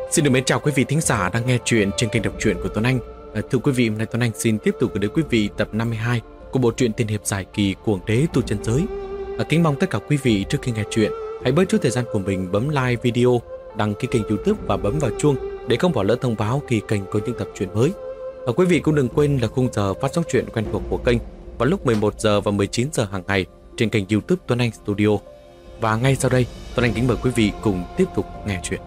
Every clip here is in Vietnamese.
Xin được mến chào quý vị thính giả đang nghe chuyện trên kênh đọc truyện của Tuấn Anh. Thưa quý vị, hôm nay Tuấn Anh xin tiếp tục gửi đến quý vị tập 52 của bộ truyện tiên hiệp dài kỳ Cuồng Đế Tu Chân Giới. Kính mong tất cả quý vị trước khi nghe chuyện hãy bớt chút thời gian của mình bấm like video, đăng ký kênh YouTube và bấm vào chuông để không bỏ lỡ thông báo khi kênh có những tập truyện mới. Quý vị cũng đừng quên là khung giờ phát sóng truyện quen thuộc của kênh vào lúc 11 giờ và 19 giờ hàng ngày trên kênh YouTube Tuấn Anh Studio. Và ngay sau đây, Tuấn Anh kính mời quý vị cùng tiếp tục nghe chuyện.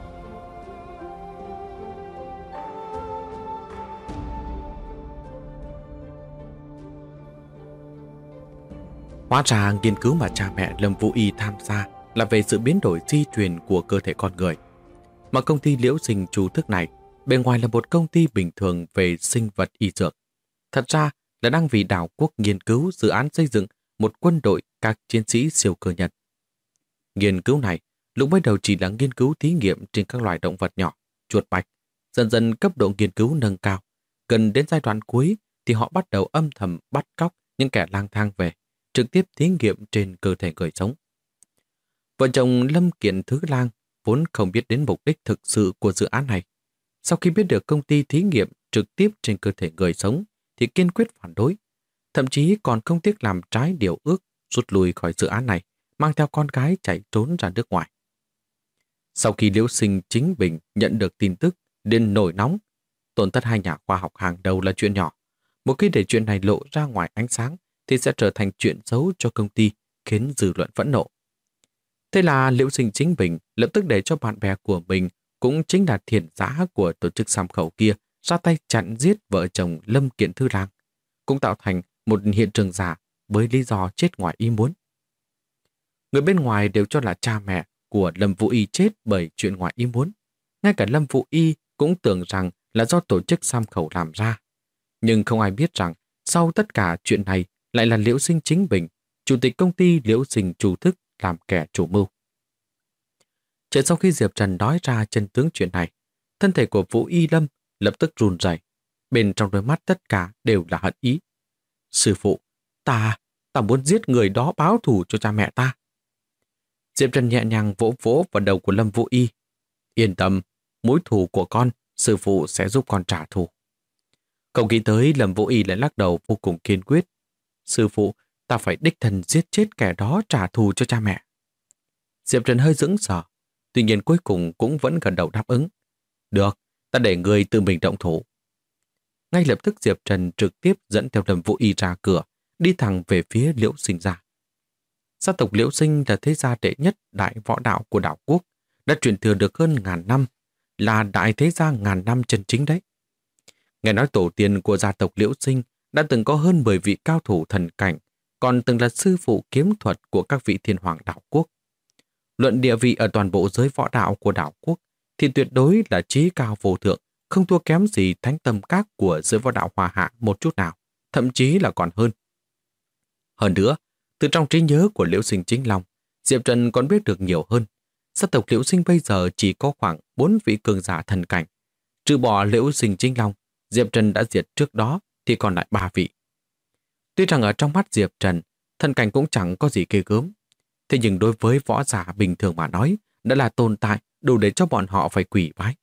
Hóa ra nghiên cứu mà cha mẹ Lâm Vũ Y tham gia là về sự biến đổi di truyền của cơ thể con người. Mà công ty Liễu Sinh Chu Thức này bên ngoài là một công ty bình thường về sinh vật y dược. Thật ra là đang vì đảo quốc nghiên cứu dự án xây dựng một quân đội các chiến sĩ siêu cơ nhân. Nghiên cứu này lúc mới đầu chỉ là nghiên cứu thí nghiệm trên các loài động vật nhỏ, chuột bạch. Dần dần cấp độ nghiên cứu nâng cao. Gần đến giai đoạn cuối thì họ bắt đầu âm thầm bắt cóc những kẻ lang thang về, trực tiếp thí nghiệm trên cơ thể người sống. Vợ chồng Lâm Kiện Thứ Lang vốn không biết đến mục đích thực sự của dự án này. Sau khi biết được công ty thí nghiệm trực tiếp trên cơ thể người sống thì kiên quyết phản đối, thậm chí còn không tiếc làm trái điều ước rút lui khỏi dự án này, mang theo con gái chạy trốn ra nước ngoài. Sau khi Liễu Sinh Chính Bình nhận được tin tức đến nổi nóng, tổn thất hai nhà khoa học hàng đầu là chuyện nhỏ. Một khi để chuyện này lộ ra ngoài ánh sáng thì sẽ trở thành chuyện xấu cho công ty, khiến dư luận phẫn nộ. Thế là Liễu Sinh Chính Bình lập tức để cho bạn bè của mình, cũng chính là thiện giã của tổ chức Sam Khẩu kia, ra tay chặn giết vợ chồng Lâm Kiện Thư Lang, cũng tạo thành một hiện trường giả với lý do chết ngoài ý muốn. Người bên ngoài đều cho là cha mẹ của Lâm Vũ Y chết bởi chuyện ngoài ý muốn. Ngay cả Lâm Vũ Y cũng tưởng rằng là do tổ chức Sam Khẩu làm ra. Nhưng không ai biết rằng sau tất cả chuyện này lại là Liễu Sinh Chính Bình, chủ tịch công ty Liễu Sinh Chu Thức làm kẻ chủ mưu. Chỉ sau khi Diệp Trần nói ra chân tướng chuyện này, thân thể của Vũ Y Lâm lập tức run rẩy, bên trong đôi mắt tất cả đều là hận ý. Sư phụ, ta muốn giết người đó báo thù cho cha mẹ ta. Diệp Trần nhẹ nhàng vỗ vỗ vào đầu của Lâm Vũ Y. Yên tâm, mối thù của con, sư phụ sẽ giúp con trả thù. Không nghĩ tới Lâm Vũ Y lại lắc đầu vô cùng kiên quyết. Sư phụ, ta phải đích thân giết chết kẻ đó trả thù cho cha mẹ. Diệp Trần hơi sững sờ, tuy nhiên cuối cùng cũng vẫn gật đầu đáp ứng. Được, ta để người tự mình động thủ. Ngay lập tức Diệp Trần trực tiếp dẫn theo Lâm Vũ Y ra cửa, đi thẳng về phía Liễu Sinh gia. Gia tộc Liễu Sinh là thế gia đệ nhất đại võ đạo của đảo quốc, đã truyền thừa được hơn ngàn năm, là đại thế gia ngàn năm chân chính đấy. Nghe nói tổ tiên của gia tộc Liễu Sinh đã từng có hơn 10 vị cao thủ thần cảnh, còn từng là sư phụ kiếm thuật của các vị thiên hoàng đảo quốc. Luận địa vị ở toàn bộ giới võ đạo của đảo quốc thì tuyệt đối là chí cao vô thượng, không thua kém gì thánh tâm các của giới võ đạo Hoa Hạ một chút nào, thậm chí là còn hơn. Hơn nữa, từ trong trí nhớ của Liễu Sinh Chính Long, Diệp Trần còn biết được nhiều hơn. Gia tộc Liễu Sinh bây giờ chỉ có khoảng 4 vị cường giả thần cảnh. Trừ bỏ Liễu Sinh Chính Long, Diệp Trần đã diệt trước đó thì còn lại 3 vị. Tuy rằng ở trong mắt Diệp Trần, thần cảnh cũng chẳng có gì ghê gớm. Thế nhưng đối với võ giả bình thường mà nói, đã là tồn tại đủ để cho bọn họ phải quỳ bái.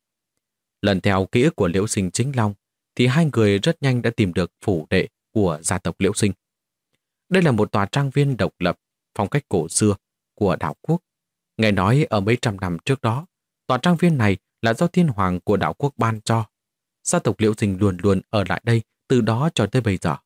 Lần theo ký ức của Liễu Sinh Chính Long, thì hai người rất nhanh đã tìm được phủ đệ của gia tộc Liễu Sinh. Đây là một tòa trang viên độc lập, phong cách cổ xưa của đảo quốc. Nghe nói ở mấy trăm năm trước đó, tòa trang viên này là do thiên hoàng của đảo quốc ban cho. Gia tộc Liễu Sinh luôn luôn ở lại đây từ đó cho tới bây giờ.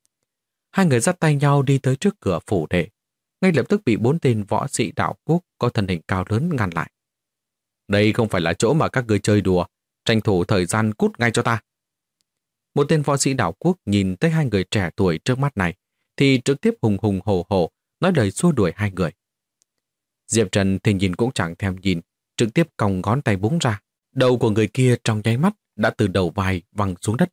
Hai người dắt tay nhau đi tới trước cửa phủ đệ, ngay lập tức bị 4 tên võ sĩ đảo quốc có thân hình cao lớn ngăn lại. Đây không phải là chỗ mà các người chơi đùa, tranh thủ thời gian cút ngay cho ta. Một tên võ sĩ đảo quốc nhìn thấy hai người trẻ tuổi trước mắt này thì trực tiếp hùng hùng hổ hổ nói lời xua đuổi hai người. Diệp Trần thì nhìn cũng chẳng thèm nhìn, trực tiếp còng ngón tay búng ra. Đầu của người kia trong nháy mắt đã từ đầu vai văng xuống đất.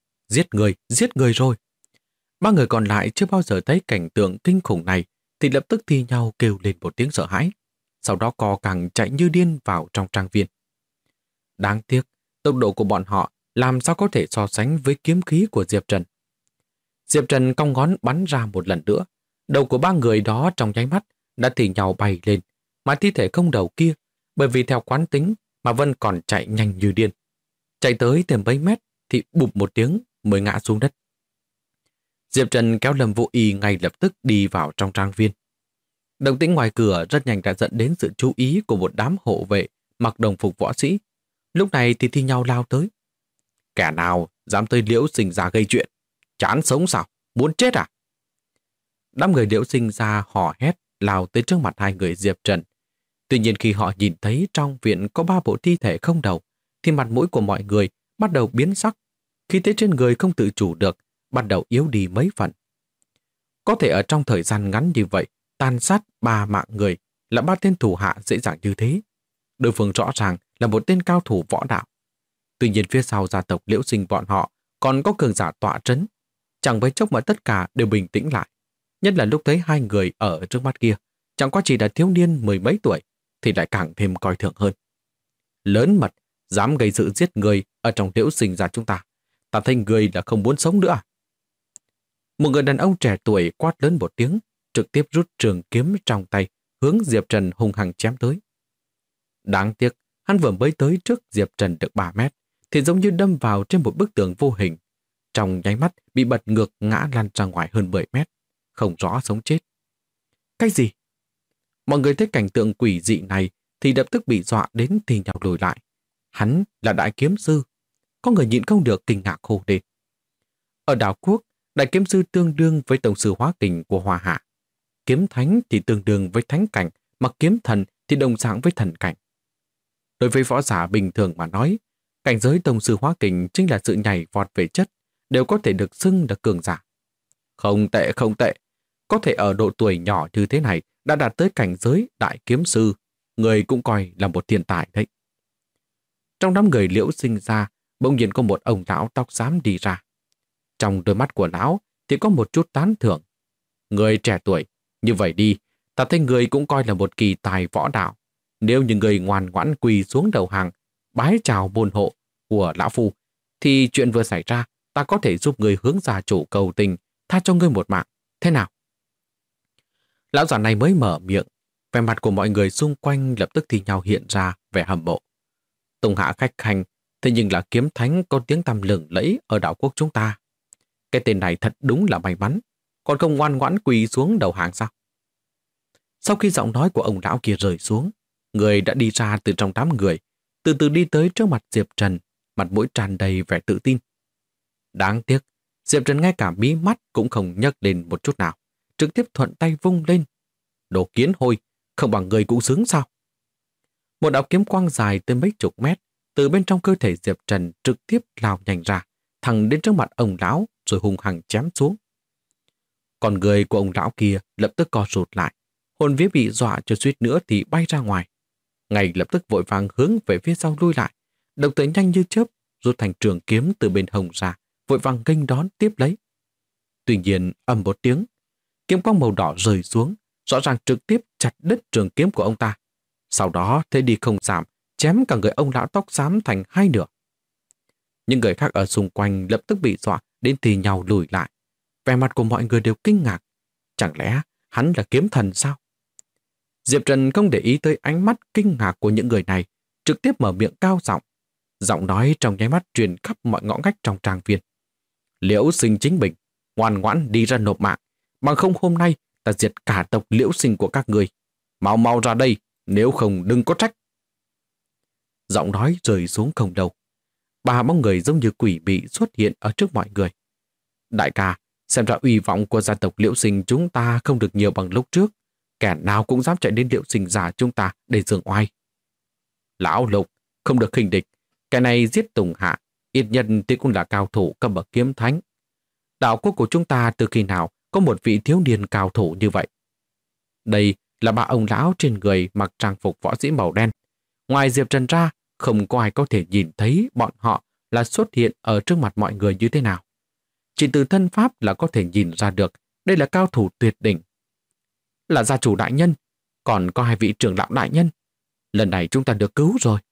Giết người rồi. 3 người còn lại chưa bao giờ thấy cảnh tượng kinh khủng này thì lập tức thi nhau kêu lên một tiếng sợ hãi. Sau đó co cẳng chạy như điên vào trong trang viên. Đáng tiếc, tốc độ của bọn họ làm sao có thể so sánh với kiếm khí của Diệp Trần. Diệp Trần cong ngón bắn ra một lần nữa. Đầu của 3 người đó trong nháy mắt đã thì nhau bay lên, mà thi thể không đầu kia, bởi vì theo quán tính mà Vân còn chạy nhanh như điên. Chạy tới thêm mấy mét thì bụp một tiếng mới ngã xuống đất. Diệp Trần kéo Lâm Vũ Y ngay lập tức đi vào trong trang viên. Động tĩnh ngoài cửa rất nhanh đã dẫn đến sự chú ý của một đám hộ vệ mặc đồng phục võ sĩ. Lúc này thì thi nhau lao tới. Kẻ nào dám tới Liễu Sinh ra gây chuyện? Chán sống sao? Muốn chết à? Đám người Liễu Sinh ra hò hét lao tới trước mặt hai người Diệp Trần. Tuy nhiên khi họ nhìn thấy trong viện có 3 bộ thi thể không đầu, thì mặt mũi của mọi người bắt đầu biến sắc. Khí thế trên người không tự chủ được, bắt đầu yếu đi mấy phần. Có thể ở trong thời gian ngắn như vậy, tàn sát 3 mạng người là 3 tên thủ hạ dễ dàng như thế. Đối phương rõ ràng là một tên cao thủ võ đạo. Tuy nhiên phía sau gia tộc Liễu Sinh bọn họ còn có cường giả tọa trấn. Chẳng mấy chốc mà tất cả đều bình tĩnh lại. Nhất là lúc thấy hai người ở trước mắt kia, chẳng qua chỉ là thiếu niên 10 mấy tuổi, thì lại càng thêm coi thường hơn. Lớn mật, dám gây sự giết người ở trong Liễu Sinh ra chúng ta. Ta thấy người là không muốn sống nữa. Một người đàn ông trẻ tuổi quát lớn một tiếng, trực tiếp rút trường kiếm trong tay, hướng Diệp Trần hung hăng chém tới. Đáng tiếc, hắn vừa mới tới trước Diệp Trần được 3 mét, thì giống như đâm vào trên một bức tường vô hình. Trong nháy mắt bị bật ngược ngã lăn ra ngoài hơn 10 mét, không rõ sống chết. Cái gì? Mọi người thấy cảnh tượng quỷ dị này thì lập tức bị dọa đến thì nhào lùi lại. Hắn là đại kiếm sư. Có người nhịn không được kinh ngạc hô lên. Ở đảo quốc, đại kiếm sư tương đương với tổng sư hóa kình của Hoa Hạ. Kiếm thánh thì tương đương với thánh cảnh, mà kiếm thần thì đồng dạng với thần cảnh. Đối với võ giả bình thường mà nói, cảnh giới tổng sư hóa kình chính là sự nhảy vọt về chất, đều có thể được xưng là cường giả. Không tệ, không tệ. Có thể ở độ tuổi nhỏ như thế này đã đạt tới cảnh giới đại kiếm sư, người cũng coi là một thiên tài đấy. Trong đám người Liễu Sinh ra, bỗng nhiên có một ông lão tóc xám đi ra. Trong đôi mắt của lão thì có một chút tán thưởng. Người trẻ tuổi, như vậy đi, ta thấy người cũng coi là một kỳ tài võ đạo. Nếu như người ngoan ngoãn quỳ xuống đầu hàng, bái chào môn hộ của lão phu, thì chuyện vừa xảy ra, ta có thể giúp người hướng gia chủ cầu tình, tha cho ngươi một mạng. Thế nào? Lão già này mới mở miệng, vẻ mặt của mọi người xung quanh lập tức thì nhau hiện ra vẻ hâm mộ. Tùng hạ khách khanh, thế nhưng là kiếm thánh có tiếng tăm lừng lẫy ở đảo quốc chúng ta. Cái tên này thật đúng là may mắn, còn không ngoan ngoãn quỳ xuống đầu hàng sao? Sau khi giọng nói của ông lão kia rơi xuống, người đã đi ra từ trong đám người, từ từ đi tới trước mặt Diệp Trần, mặt mũi tràn đầy vẻ tự tin. Đáng tiếc, Diệp Trần ngay cả mí mắt cũng không nhấc lên một chút nào, trực tiếp thuận tay vung lên. Đồ kiến hôi, không bằng người cũng xứng sao? Một đạo kiếm quang dài tới mấy chục mét, từ bên trong cơ thể Diệp Trần trực tiếp lao nhanh ra, thẳng đến trước mặt ông lão rồi hung hăng chém xuống. Còn người của ông lão kia lập tức co rụt lại, hồn vía bị dọa cho suýt nữa thì bay ra ngoài. Ngay lập tức vội vàng hướng về phía sau lui lại, đồng thời nhanh như chớp rút thành trường kiếm từ bên hông ra, vội vàng nghênh đón tiếp lấy. Tuy nhiên ầm một tiếng, kiếm quang màu đỏ rơi xuống, rõ ràng trực tiếp chặt đứt trường kiếm của ông ta. Sau đó thế đi không giảm, chém cả người ông lão tóc xám thành hai nửa. Những người khác ở xung quanh lập tức bị dọa đến thì nhau lùi lại. Vẻ mặt của mọi người đều kinh ngạc. Chẳng lẽ hắn là kiếm thần sao? Diệp Trần không để ý tới ánh mắt kinh ngạc của những người này, trực tiếp mở miệng cao giọng. Giọng nói trong nháy mắt truyền khắp mọi ngõ ngách trong trang viên. Liễu Sinh chính mình, ngoan ngoãn đi ra nộp mạng, bằng không hôm nay ta diệt cả tộc Liễu Sinh của các người. Mau mau ra đây, nếu không đừng có trách. Giọng nói rơi xuống không lâu. 3 bóng người giống như quỷ mị xuất hiện ở trước mọi người. Đại ca, xem ra uy vọng của gia tộc Liễu Sinh chúng ta không được nhiều bằng lúc trước. Kẻ nào cũng dám chạy đến Liễu Sinh giả chúng ta để giương oai. Lão Lục, không được khinh địch. Cái này giết Tùng Hạ, ít nhân thì cũng là cao thủ cấp bậc kiếm thánh. Đảo quốc của chúng ta từ khi nào có một vị thiếu niên cao thủ như vậy? Đây là 3 ông lão trên người mặc trang phục võ sĩ màu đen. Ngoài Diệp Trần ra, không có ai có thể nhìn thấy bọn họ là xuất hiện ở trước mặt mọi người như thế nào. Chỉ từ thân pháp là có thể nhìn ra được đây là cao thủ tuyệt đỉnh. Là gia chủ đại nhân, còn có 2 vị trưởng lão đại nhân. Lần này chúng ta được cứu rồi.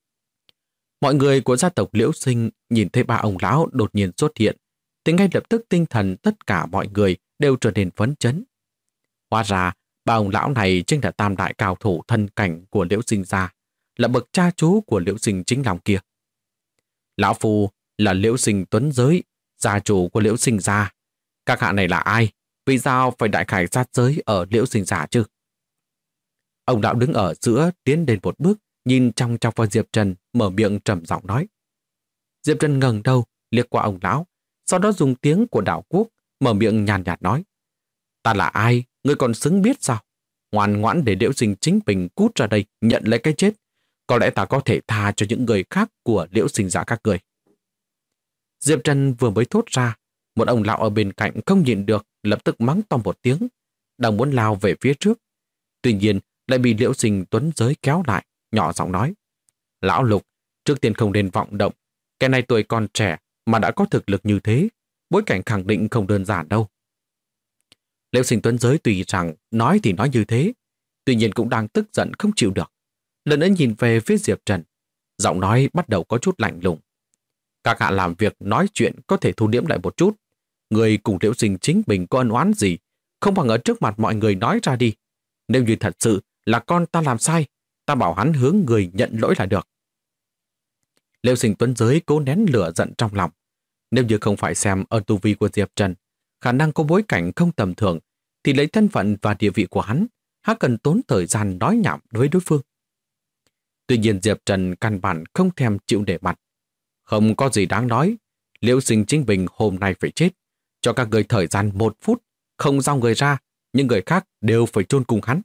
Mọi người của gia tộc Liễu Sinh nhìn thấy 3 ông lão đột nhiên xuất hiện, thì ngay lập tức tinh thần tất cả mọi người đều trở nên phấn chấn. Hóa ra, 3 ông lão này chính là tam đại cao thủ thân cảnh của Liễu Sinh gia, là bậc cha chú của Liễu Sinh Chính Long kia. Lão Phu là Liễu Sinh Tuấn Giới, gia chủ của Liễu Sinh gia. Các hạ này là ai? Vì sao phải đại khải sát giới ở Liễu Sinh gia chứ? Ông lão đứng ở giữa tiến đến một bước, nhìn trong vào Diệp Trần, mở miệng trầm giọng nói. Diệp Trần ngẩng đầu, liếc qua ông lão, sau đó dùng tiếng của Đảo Quốc, mở miệng nhàn nhạt nói. Ta là ai? Ngươi còn xứng biết sao? Ngoan ngoãn để Liễu Sinh chính mình cút ra đây, nhận lấy cái chết. Có lẽ ta có thể tha cho những người khác của Liễu Sinh gia các người. Diệp Trần vừa mới thốt ra, một ông lão ở bên cạnh không nhịn được, lập tức mắng to một tiếng, đang muốn lao về phía trước. Tuy nhiên, lại bị Liễu Sinh Tuấn Giới kéo lại, nhỏ giọng nói. Lão Lục, trước tiên không nên vọng động. Cái này tuổi còn trẻ mà đã có thực lực như thế, bối cảnh khẳng định không đơn giản đâu. Liễu Sinh Tuấn Giới tùy rằng nói thì nói như thế, tuy nhiên cũng đang tức giận không chịu được. Lần nữa nhìn về phía Diệp Trần, giọng nói bắt đầu có chút lạnh lùng. Các hạ làm việc nói chuyện có thể thu liễm lại một chút. Người cùng Liễu Sinh chính mình có ân oán gì, không bằng ở trước mặt mọi người nói ra đi. Nếu như thật sự là con ta làm sai, ta bảo hắn hướng người nhận lỗi là được. Liễu Sinh Tuấn Giới cố nén lửa giận trong lòng. Nếu như không phải xem ở tu vi của Diệp Trần, khả năng có bối cảnh không tầm thường, thì lấy thân phận và địa vị của hắn, hắn cần tốn thời gian nói nhảm với đối phương. Tuy nhiên Diệp Trần căn bản không thèm chịu để mặt. Không có gì đáng nói, Liễu Sinh chính mình hôm nay phải chết. Cho các người thời gian 1 phút, không giao người ra, những người khác đều phải chôn cùng hắn.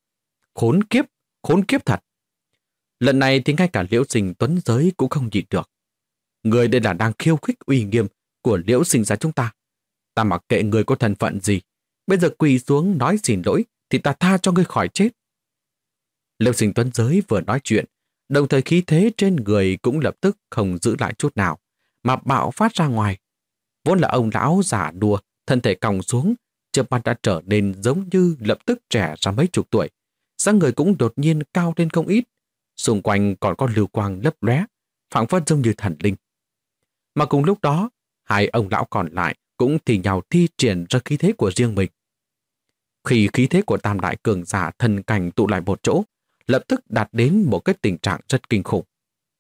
Khốn kiếp thật. Lần này thì ngay cả Liễu Sinh Tuấn Giới cũng không nhịn được. Người đây là đang khiêu khích uy nghiêm của Liễu Sinh gia chúng ta. Ta mặc kệ người có thân phận gì, bây giờ quỳ xuống nói xin lỗi thì ta tha cho ngươi khỏi chết. Liễu Sinh Tuấn Giới vừa nói chuyện, đồng thời khí thế trên người cũng lập tức không giữ lại chút nào, mà bạo phát ra ngoài. Vốn là ông lão giả đùa, thân thể còng xuống, chớp mắt đã trở nên giống như lập tức trẻ ra mấy chục tuổi. Dáng người cũng đột nhiên cao lên không ít, xung quanh còn có lưu quang lấp lóe, phảng phất giống như thần linh. Mà cùng lúc đó, hai ông lão còn lại cũng thì nhau thi triển ra khí thế của riêng mình. Khi khí thế của tam đại cường giả thần cảnh tụ lại một chỗ, lập tức đạt đến một cái tình trạng rất kinh khủng.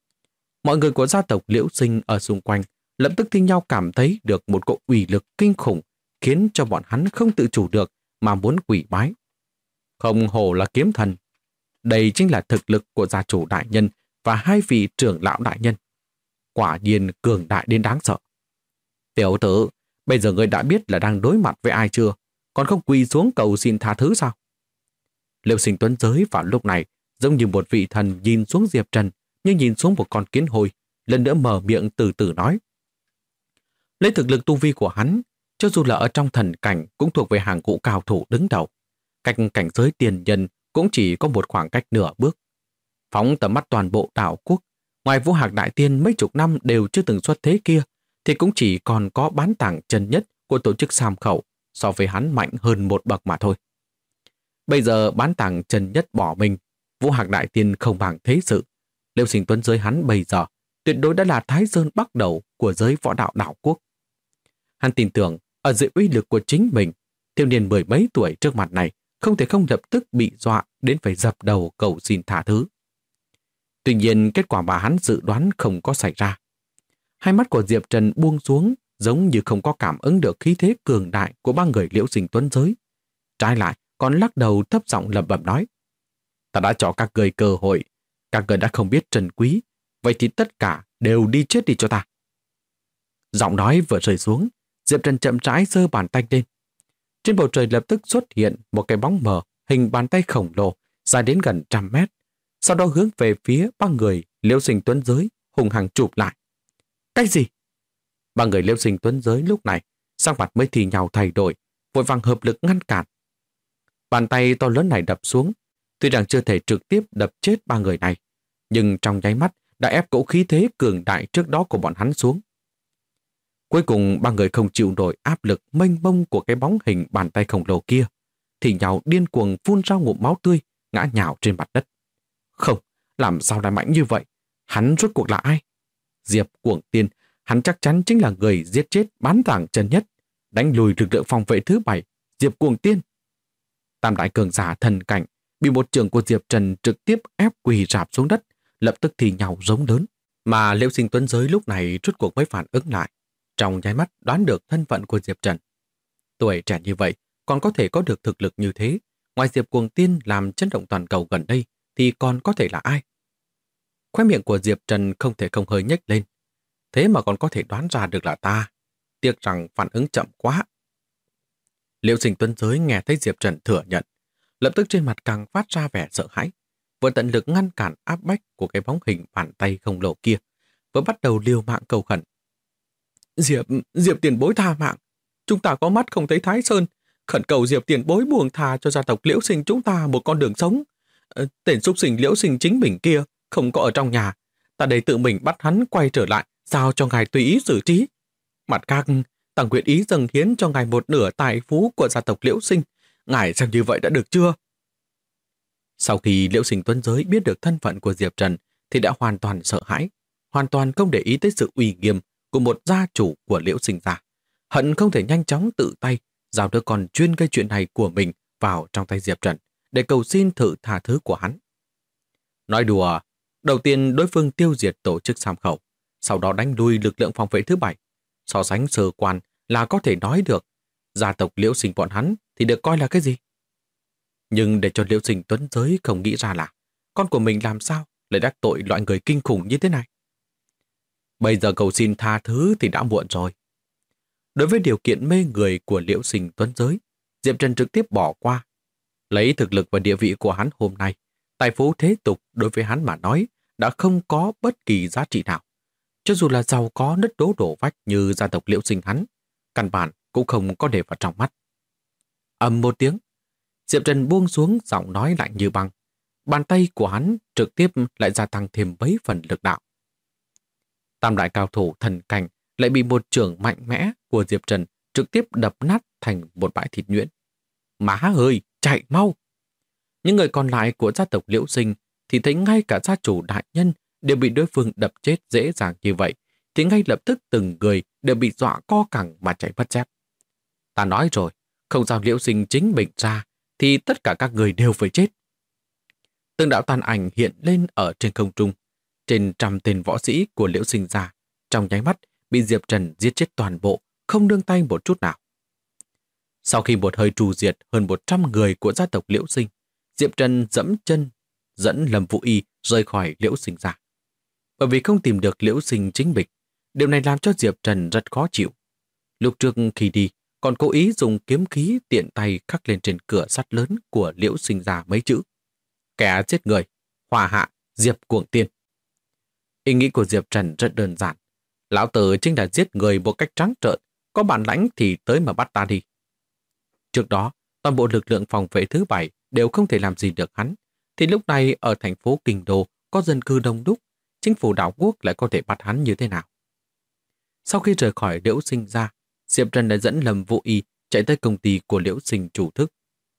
Mọi người của gia tộc Liễu Sinh ở xung quanh lập tức thi nhau cảm thấy được một cỗ uy lực kinh khủng, khiến cho bọn hắn không tự chủ được mà muốn quỳ bái. Không hổ là kiếm thần. Đây chính là thực lực của gia chủ đại nhân và hai vị trưởng lão đại nhân. Quả nhiên cường đại đến đáng sợ. Tiểu tử, bây giờ ngươi đã biết là đang đối mặt với ai chưa? Còn không quỳ xuống cầu xin tha thứ sao? Liễu Sinh Tuấn Giới vào lúc này giống như một vị thần nhìn xuống Diệp Trần, như nhìn xuống một con kiến hôi, lần nữa mở miệng từ từ nói. Lấy thực lực tu vi của hắn, cho dù là ở trong thần cảnh cũng thuộc về hàng ngũ cao thủ đứng đầu. Cách cảnh giới tiền nhân cũng chỉ có một khoảng cách nửa bước. Phóng tầm mắt toàn bộ đảo quốc, ngoài Vũ Hạc Đại Tiên mấy chục năm đều chưa từng xuất thế kia, thì cũng chỉ còn có bán tảng chân nhất của tổ chức Sam Khẩu, so với hắn mạnh hơn một bậc mà thôi. Bây giờ bán tảng chân nhất bỏ mình, Vũ Hạc Đại Tiên không bằng thế sự. Liễu Sinh Tuấn Giới hắn bây giờ tuyệt đối đã là Thái Sơn bắt đầu của giới võ đạo đảo quốc. Hắn tin tưởng ở dưới uy lực của chính mình, thiếu niên 10 mấy tuổi trước mặt này không thể không lập tức bị dọa đến phải dập đầu cầu xin tha thứ. Tuy nhiên kết quả mà hắn dự đoán không có xảy ra. Hai mắt của Diệp Trần buông xuống, giống như không có cảm ứng được khí thế cường đại của ba người Liễu Sinh Tuấn Giới. Trái lại còn lắc đầu thấp giọng lẩm bẩm nói: Ta đã cho các người cơ hội, các người đã không biết trân quý, vậy thì tất cả đều đi chết đi cho ta. Giọng nói vừa rơi xuống, Diệp Trần chậm rãi giơ bàn tay lên. Trên bầu trời lập tức xuất hiện một cái bóng mờ hình bàn tay khổng lồ dài đến gần 100 mét, sau đó hướng về phía ba người Liễu Sinh Tuấn Giới hùng hăng chụp lại. Cái gì? Ba người Liễu Sinh Tuấn Giới lúc này sắc mặt mới thì nhau thay đổi, vội vàng hợp lực ngăn cản. Bàn tay to lớn này đập xuống, tuy rằng chưa thể trực tiếp đập chết ba người này, nhưng trong nháy mắt đã ép cỗ khí thế cường đại trước đó của bọn hắn xuống. Cuối cùng ba người không chịu nổi áp lực mênh mông của cái bóng hình bàn tay khổng lồ kia, thì nhau điên cuồng phun ra ngụm máu tươi, ngã nhào trên mặt đất. Không, làm sao lại mạnh như vậy? Hắn rốt cuộc là ai? Diệp Cuồng Tiên, hắn chắc chắn chính là người giết chết bán tảng chân nhất, đánh lùi lực lượng phòng vệ thứ 7, Diệp Cuồng Tiên. Tam đại cường giả thần cảnh bị một trường của Diệp Trần trực tiếp ép quỳ rạp xuống đất, lập tức thì nhau giống lớn. Mà Liễu Sinh Tuấn Giới lúc này rốt cuộc mới phản ứng lại, trong nháy mắt đoán được thân phận của Diệp Trần. Tuổi trẻ như vậy, còn có thể có được thực lực như thế, ngoài Diệp Cuồng Tiên làm chấn động toàn cầu gần đây, thì còn có thể là ai? Khóe miệng của Diệp Trần không thể không hơi nhếch lên. Thế mà còn có thể đoán ra được là ta. Tiếc rằng phản ứng chậm quá. Liễu Sinh Tuấn Giới nghe thấy Diệp Trần thừa nhận, lập tức trên mặt càng phát ra vẻ sợ hãi, vừa tận lực ngăn cản áp bách của cái bóng hình bàn tay khổng lồ kia, vừa bắt đầu liều mạng cầu khẩn. Diệp tiền bối tha mạng. Chúng ta có mắt không thấy Thái Sơn. Khẩn cầu Diệp tiền bối buông tha cho gia tộc Liễu Sinh chúng ta một con đường sống. Tên xúc sinh Liễu Sinh chính mình kia không có ở trong nhà. Ta đây tự mình bắt hắn quay trở lại, giao cho ngài tùy ý xử trí. Mặt khác, ta nguyện ý dâng hiến cho ngài một nửa tài phú của gia tộc Liễu Sinh. Ngài xem như vậy đã được chưa? Sau khi Liễu Sinh Tuấn Giới biết được thân phận của Diệp Trần thì đã hoàn toàn sợ hãi, hoàn toàn không để ý tới sự uy nghiêm của một gia chủ của Liễu Sinh gia. Hận không thể nhanh chóng tự tay giao đứa con chuyên gây chuyện này của mình vào trong tay Diệp Trần để cầu xin thử tha thứ của hắn. Nói đùa, đầu tiên đối phương tiêu diệt tổ chức Sam Khẩu, sau đó đánh lui lực lượng phòng vệ thứ 7. So sánh sơ quan là có thể nói được, gia tộc Liễu Sinh bọn hắn thì được coi là cái gì? Nhưng để cho Liễu Sinh Tuấn Giới không nghĩ ra là con của mình làm sao lại đắc tội loại người kinh khủng như thế này. Bây giờ cầu xin tha thứ thì đã muộn rồi. Đối với điều kiện mê người của Liễu Sinh Tuấn Giới, Diệp Trần trực tiếp bỏ qua. Lấy thực lực và địa vị của hắn hôm nay, tài phú thế tục đối với hắn mà nói đã không có bất kỳ giá trị nào. Cho dù là giàu có nứt đố đổ vách như gia tộc Liễu Sinh hắn, căn bản cũng không có để vào trong mắt. Ầm một tiếng, Diệp Trần buông xuống giọng nói lạnh như băng. Bàn tay của hắn trực tiếp lại gia tăng thêm mấy phần lực đạo. Tam đại cao thủ thần cảnh lại bị một chưởng mạnh mẽ của Diệp Trần trực tiếp đập nát thành một bãi thịt nhuyễn. Má ơi, chạy mau! Những người còn lại của gia tộc Liễu Sinh thì thấy ngay cả gia chủ đại nhân đều bị đối phương đập chết dễ dàng như vậy, thì ngay lập tức từng người đều bị dọa co cẳng mà chạy mất dép. Ta nói rồi, không giao Liễu Sinh chính mình ra thì tất cả các người đều phải chết. Từng đạo tàn ảnh hiện lên ở trên không trung, trên trăm tên võ sĩ của Liễu Sinh ra, trong nháy mắt bị Diệp Trần giết chết toàn bộ, không nương tay một chút nào. Sau khi một hơi trù diệt hơn 100 người của gia tộc Liễu Sinh, Diệp Trần dẫm chân dẫn Lâm Vũ Y rời khỏi Liễu Sinh ra. Bởi vì không tìm được Liễu Sinh chính mình, điều này làm cho Diệp Trần rất khó chịu. Lúc trước khi đi, còn cố ý dùng kiếm khí tiện tay khắc lên trên cửa sắt lớn của Liễu Sinh ra mấy chữ: kẻ giết người, hòa hạ, Diệp Cuồng Tiên. Ý nghĩ của Diệp Trần rất đơn giản. Lão tử chính là giết người một cách trắng trợn, có bản lãnh thì tới mà bắt ta đi. Trước đó, toàn bộ lực lượng phòng vệ thứ 7 đều không thể làm gì được hắn, thì lúc này ở thành phố Kinh Đô có dân cư đông đúc, chính phủ đảo quốc lại có thể bắt hắn như thế nào? Sau khi rời khỏi Liễu Sinh ra, Diệp Trần đã dẫn Lâm Vũ Y chạy tới công ty của Liễu Sinh chủ thức.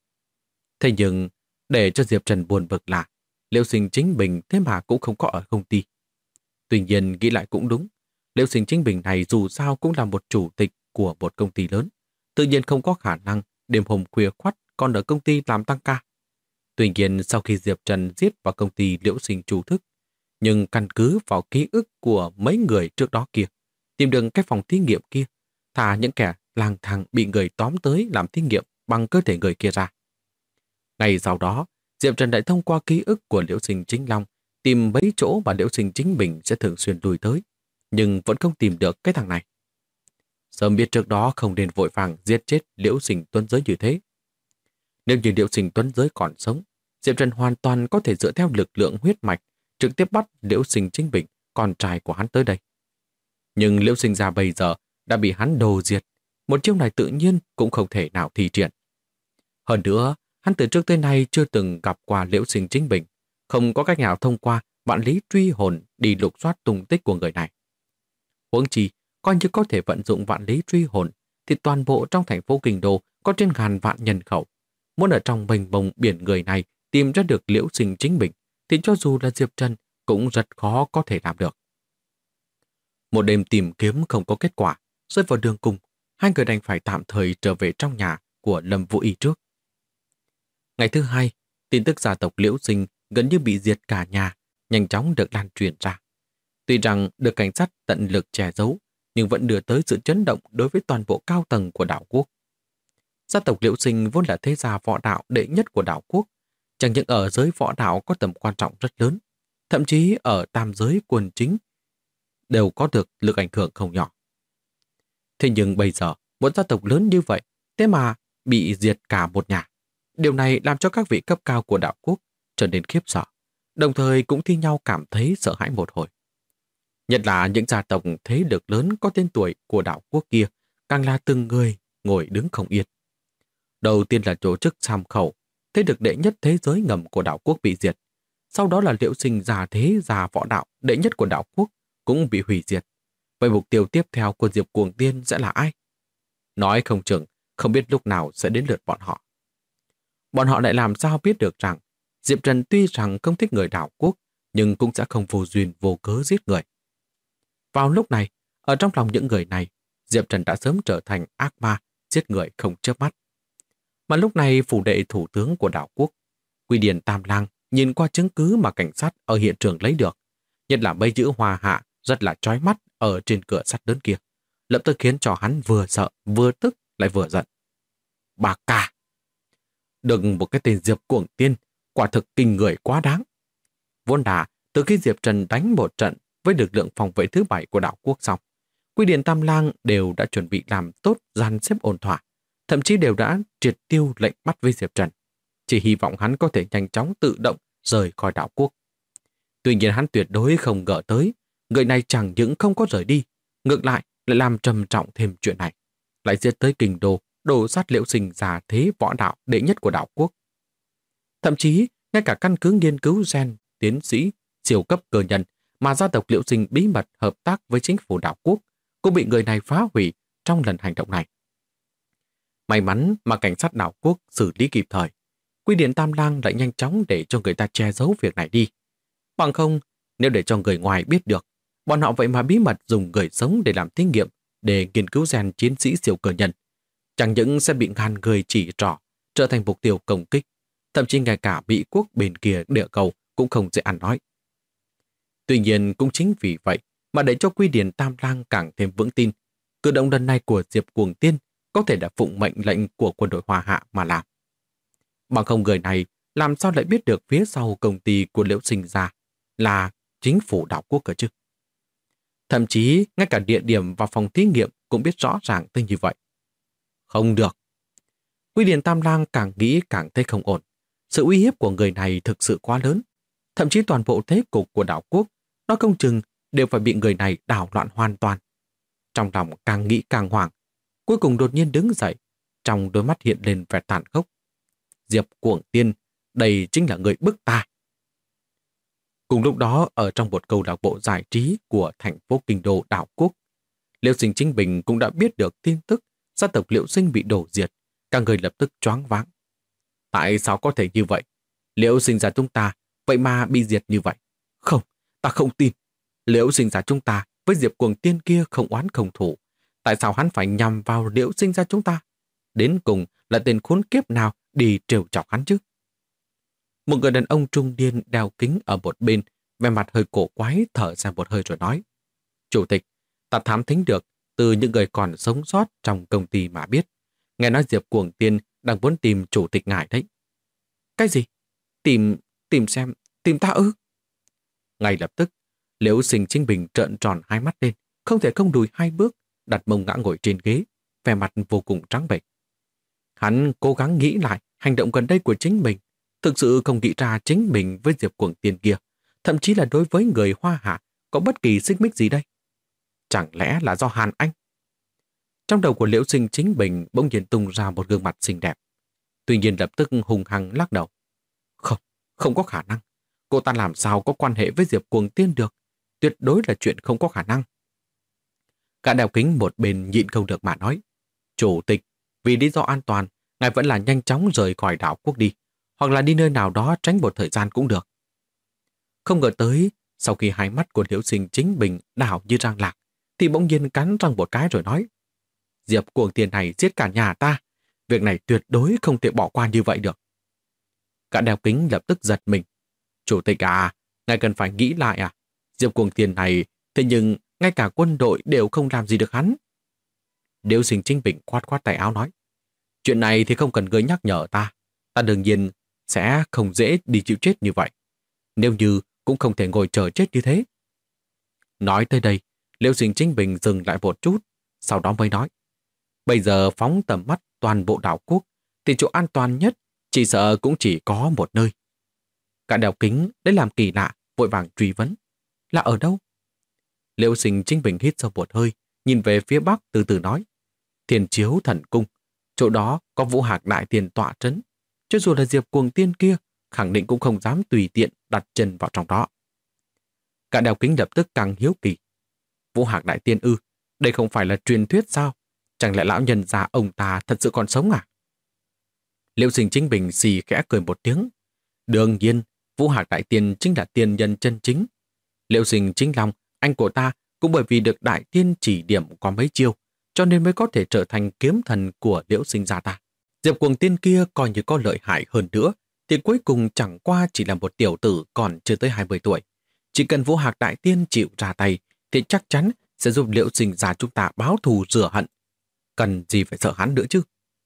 Thế nhưng, để cho Diệp Trần buồn bực là Liễu Sinh chính mình thế mà cũng không có ở công ty. Tuy nhiên nghĩ lại cũng đúng, Liễu Sinh chính mình này dù sao cũng là một chủ tịch của một công ty lớn, tự nhiên không có khả năng đêm hôm khuya khoắt còn ở công ty làm tăng ca. Tuy nhiên sau khi Diệp Trần giết vào công ty Liễu Sinh chủ thức, nhưng căn cứ vào ký ức của mấy người trước đó kia, tìm được cái phòng thí nghiệm kia, thả những kẻ lang thang bị người tóm tới làm thí nghiệm bằng cơ thể người kia ra. Ngày sau đó, Diệp Trần đã thông qua ký ức của Liễu Sinh chính Long tìm mấy chỗ mà Liễu Sinh chính mình sẽ thường xuyên lui tới, nhưng vẫn không tìm được cái thằng này. Sớm biết trước đó không nên vội vàng giết chết Liễu Sinh Tuấn Giới như thế. Nếu như Liễu Sinh Tuấn Giới còn sống, Diệp Trần hoàn toàn có thể dựa theo lực lượng huyết mạch trực tiếp bắt Liễu Sinh chính mình, con trai của hắn tới đây. Nhưng Liễu Sinh ra bây giờ đã bị hắn đồ diệt, một chiêu này tự nhiên cũng không thể nào thi triển. Hơn nữa, hắn từ trước tới nay chưa từng gặp qua Liễu Sinh chính mình, không có cách nào thông qua vạn lý truy hồn đi lục soát tung tích của người này. Huống chi, coi như có thể vận dụng vạn lý truy hồn, thì toàn bộ trong thành phố Kinh Đô có trên ngàn vạn nhân khẩu. Muốn ở trong mênh mông biển người này tìm ra được Liễu Sinh chính mình, thì cho dù là Diệp Trần cũng rất khó có thể làm được. Một đêm tìm kiếm không có kết quả, rơi vào đường cùng, hai người đành phải tạm thời trở về trong nhà của Lâm Vũ Y trước. Ngày thứ hai, tin tức gia tộc Liễu Sinh gần như bị diệt cả nhà, nhanh chóng được lan truyền ra. Tuy rằng được cảnh sát tận lực che giấu, nhưng vẫn đưa tới sự chấn động đối với toàn bộ cao tầng của đảo quốc. Gia tộc Liễu Sinh vốn là thế gia võ đạo đệ nhất của đảo quốc, chẳng những ở giới võ đạo có tầm quan trọng rất lớn, thậm chí ở tam giới quân chính đều có được lực ảnh hưởng không nhỏ. Thế nhưng bây giờ, một gia tộc lớn như vậy, thế mà bị diệt cả một nhà. Điều này làm cho các vị cấp cao của đảo quốc trở nên khiếp sợ, đồng thời cũng thi nhau cảm thấy sợ hãi một hồi. Nhất là những gia tộc thế lực lớn có tên tuổi của đảo quốc kia, càng là từng người ngồi đứng không yên. Đầu tiên là tổ chức Sam Khẩu, thế lực đệ nhất thế giới ngầm của đảo quốc bị diệt. Sau đó là Liễu Sinh gia thế gia võ đạo đệ nhất của đảo quốc cũng bị hủy diệt. Vậy mục tiêu tiếp theo của Diệp Cuồng Tiên sẽ là ai? Nói không chừng, không biết lúc nào sẽ đến lượt bọn họ. Bọn họ lại làm sao biết được rằng Diệp Trần tuy rằng không thích người đảo quốc, nhưng cũng sẽ không vô duyên vô cớ giết người. Vào lúc này, ở trong lòng những người này, Diệp Trần đã sớm trở thành ác ma, giết người không chớp mắt. Mà lúc này phủ đệ thủ tướng của đảo quốc, Quy Điền Tam Lang, nhìn qua chứng cứ mà cảnh sát ở hiện trường lấy được, nhất là mấy chữ Hoa Hạ rất là chói mắt ở trên cửa sắt lớn kia, lập tức khiến cho hắn vừa sợ, vừa tức, lại vừa giận. Bà cả! Đừng một cái tên Diệp Cuồng Tiên, quả thực kinh người quá đáng. Vốn đã, từ khi Diệp Trần đánh một trận với lực lượng phòng vệ thứ 7 của đảo quốc xong, Quy Điền Tam Lang đều đã chuẩn bị làm tốt dàn xếp ổn thỏa, thậm chí đều đã triệt tiêu lệnh bắt với Diệp Trần, chỉ hy vọng hắn có thể nhanh chóng tự động rời khỏi đảo quốc. Tuy nhiên hắn tuyệt đối không ngờ tới, người này chẳng những không có rời đi, ngược lại làm trầm trọng thêm chuyện này, lại giết tới kinh đô, đổ sát Liễu Sinh già thế võ đạo đệ nhất của đảo quốc. Thậm chí, ngay cả căn cứ nghiên cứu gen, tiến sĩ, siêu cấp cơ nhân mà gia tộc Liễu Sinh bí mật hợp tác với chính phủ đảo quốc cũng bị người này phá hủy trong lần hành động này. May mắn mà cảnh sát đảo quốc xử lý kịp thời, Quy Điền Tam Lang lại nhanh chóng để cho người ta che giấu việc này đi. Bằng không, nếu để cho người ngoài biết được, bọn họ vậy mà bí mật dùng người sống để làm thí nghiệm, để nghiên cứu gen chiến sĩ siêu cơ nhân, chẳng những sẽ bị ngàn người chỉ trỏ, trở thành mục tiêu công kích, thậm chí ngay cả Mỹ quốc bên kia địa cầu cũng không dễ ăn nói. Tuy nhiên cũng chính vì vậy mà để cho Quy Điền Tam Lang càng thêm vững tin, cử động lần này của Diệp Cuồng Tiên có thể đã phụng mệnh lệnh của quân đội Hoa Hạ mà làm. Bằng không người này làm sao lại biết được phía sau công ty của Liễu Sinh ra là chính phủ đảo quốc cơ chứ? Thậm chí ngay cả địa điểm và phòng thí nghiệm cũng biết rõ ràng tới như vậy. Không được. Quy Điền Tam Lang càng nghĩ càng thấy không ổn. Sự uy hiếp của người này thực sự quá lớn. Thậm chí toàn bộ thế cục của đảo quốc, nó không chừng đều phải bị người này đảo loạn hoàn toàn. Trong lòng càng nghĩ càng hoảng, cuối cùng đột nhiên đứng dậy, trong đôi mắt hiện lên vẻ tàn khốc. Diệp Cuồng Tiên, đây chính là người bức ta. Cùng lúc đó, ở trong một câu lạc bộ giải trí của thành phố Kinh Đô đảo quốc, Liễu Sinh Chính Bình cũng đã biết được tin tức gia tộc Liễu Sinh bị đổ diệt, cả người lập tức choáng váng. Tại sao có thể như vậy? Liễu Sinh gia chúng ta vậy mà bị diệt như vậy? Không, ta không tin. Liễu Sinh gia chúng ta với Diệp Cuồng Tiên kia không oán không thù. Tại sao hắn phải nhằm vào Liễu Sinh gia chúng ta? Đến cùng là tên khốn kiếp nào đi trêu chọc hắn chứ? Một người đàn ông trung niên đeo kính ở một bên, vẻ mặt hơi cổ quái, thở ra một hơi rồi nói: Chủ tịch, ta thám thính được từ những người còn sống sót trong công ty mà biết. Nghe nói Diệp Cuồng Tiên đang muốn tìm chủ tịch ngài đấy. Cái gì? Tìm xem, tìm ta ư? Ngay lập tức, Liễu Sinh Chính Bình trợn tròn hai mắt lên, không thể không lùi hai bước, đặt mông ngã ngồi trên ghế, vẻ mặt vô cùng trắng bệch. Hắn cố gắng nghĩ lại hành động gần đây của chính mình, thực sự không nghĩ ra chính mình với Diệp Cuồng Tiên kia, thậm chí là đối với người Hoa Hạ có bất kỳ xích mích gì đây. Chẳng lẽ là do Hàn Anh? Trong đầu của Liễu Sinh Chính Bình bỗng nhiên tung ra một gương mặt xinh đẹp. Tuy nhiên lập tức hùng hăng lắc đầu. Không có khả năng. Cô ta làm sao có quan hệ với Diệp Cuồng Tiên được? Tuyệt đối là chuyện không có khả năng. Cả đeo kính một bên nhịn không được mà nói: Chủ tịch, vì lý do an toàn, ngài vẫn là nhanh chóng rời khỏi đảo quốc đi, hoặc là đi nơi nào đó tránh một thời gian cũng được. Không ngờ tới, sau khi hai mắt của Liễu Sinh Chính Bình đảo như răng lạc, thì bỗng nhiên cắn răng một cái rồi nói: Diệp Cuồng Tiên này giết cả nhà ta, việc này tuyệt đối không thể bỏ qua như vậy được. Cả đeo kính lập tức giật mình. Chủ tịch à, Ngài cần phải nghĩ lại à? Diệp Cuồng Tiền này, thế nhưng ngay cả quân đội đều không làm gì được hắn. Liễu Sinh Chính Bình khoát khoát tay áo nói. Chuyện này thì không cần ngươi nhắc nhở ta. Ta đương nhiên sẽ không dễ đi chịu chết như vậy. Nếu như cũng không thể ngồi chờ chết như thế. Nói tới đây, Liễu Sinh Chính Bình dừng lại một chút, sau đó mới nói. Bây giờ phóng tầm mắt toàn bộ đảo quốc, thì chỗ an toàn nhất chỉ sợ cũng chỉ có một nơi. Cả Đèo Kính lấy làm kỳ lạ, vội vàng truy vấn. Là ở đâu? Liễu Sinh Chính Bình hít sâu một hơi, nhìn về phía bắc từ từ nói. Thiên Chiếu Thần Cung, chỗ đó có Vũ Hạc Đại Tiên tọa trấn. Cho dù là Diệp Cuồng Tiên kia, khẳng định cũng không dám tùy tiện đặt chân vào trong đó. Cả Đèo Kính lập tức càng hiếu kỳ. Vũ Hạc Đại Tiên ư, đây không phải là truyền thuyết sao? Chẳng lẽ lão nhân già ông ta thật sự còn sống à? Liễu Sinh Chính Bình xì khẽ cười một tiếng. Đương nhiên, Vũ Hạc Đại Tiên chính là tiên nhân chân chính. Liễu Sinh Chính Long, anh của ta, cũng bởi vì được Đại Tiên chỉ điểm có mấy chiêu, cho nên mới có thể trở thành kiếm thần của Liễu Sinh gia ta. Diệp Cuồng Tiên kia coi như có lợi hại hơn nữa, thì cuối cùng chẳng qua chỉ là một tiểu tử còn chưa tới 20 tuổi. Chỉ cần Vũ Hạc Đại Tiên chịu ra tay, thì chắc chắn sẽ giúp Liễu Sinh gia chúng ta báo thù rửa hận. Cần gì phải sợ hắn nữa chứ?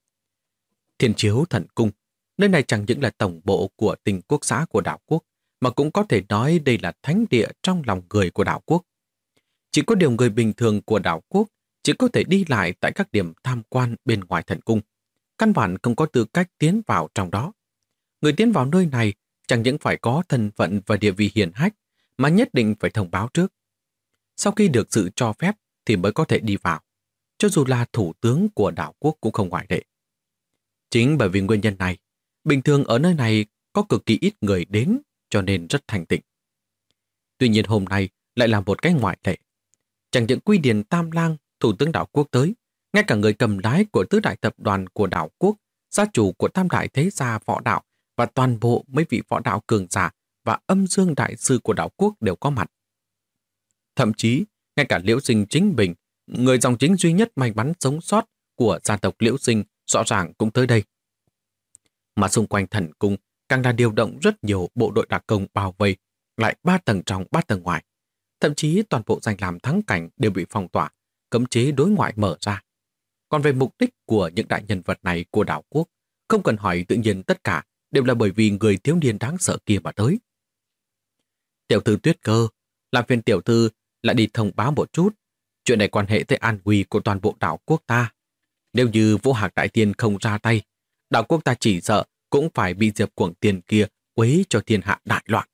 Thiên Chiếu Thần Cung, nơi này chẳng những là tổng bộ của Tình Quốc xã của đảo quốc, mà cũng có thể nói đây là thánh địa trong lòng người của đảo quốc. Chỉ có điều người bình thường của đảo quốc chỉ có thể đi lại tại các điểm tham quan bên ngoài thần cung. Căn bản không có tư cách tiến vào trong đó. Người tiến vào nơi này chẳng những phải có thân phận và địa vị hiển hách, mà nhất định phải thông báo trước. Sau khi được sự cho phép thì mới có thể đi vào. Cho dù là thủ tướng của đảo quốc cũng không ngoại lệ. Chính bởi vì nguyên nhân này, bình thường ở nơi này có cực kỳ ít người đến, cho nên rất thanh tịnh. Tuy nhiên hôm nay lại là một cái ngoại lệ. Chẳng những Quy Điền Tam Lang, thủ tướng đảo quốc tới, ngay cả người cầm lái của tứ đại tập đoàn của đảo quốc, gia chủ của tam đại thế gia võ đạo và toàn bộ mấy vị võ đạo cường giả và âm dương đại sư của đảo quốc đều có mặt. Thậm chí, ngay cả Liễu Sinh Chính Bình, người dòng chính duy nhất may mắn sống sót của gia tộc Liễu Sinh, rõ ràng cũng tới đây. Mà xung quanh thần cung càng là điều động rất nhiều bộ đội đặc công bao vây, lại 3 tầng trong 3 tầng ngoài. Thậm chí toàn bộ danh làm thắng cảnh đều bị phong tỏa, cấm chế đối ngoại mở ra. Còn về mục đích của những đại nhân vật này của đảo quốc, không cần hỏi, tự nhiên tất cả đều là bởi vì người thiếu niên đáng sợ kia mà tới. Tiểu thư Tuyết Cơ, làm phiền tiểu thư lại đi thông báo một chút. Chuyện này quan hệ tới an nguy của toàn bộ đảo quốc ta. Nếu như Vũ Hạc Đại Tiên không ra tay, đảo quốc ta chỉ sợ cũng phải bị Diệp Cuồng Tiên kia quấy cho thiên hạ đại loạn.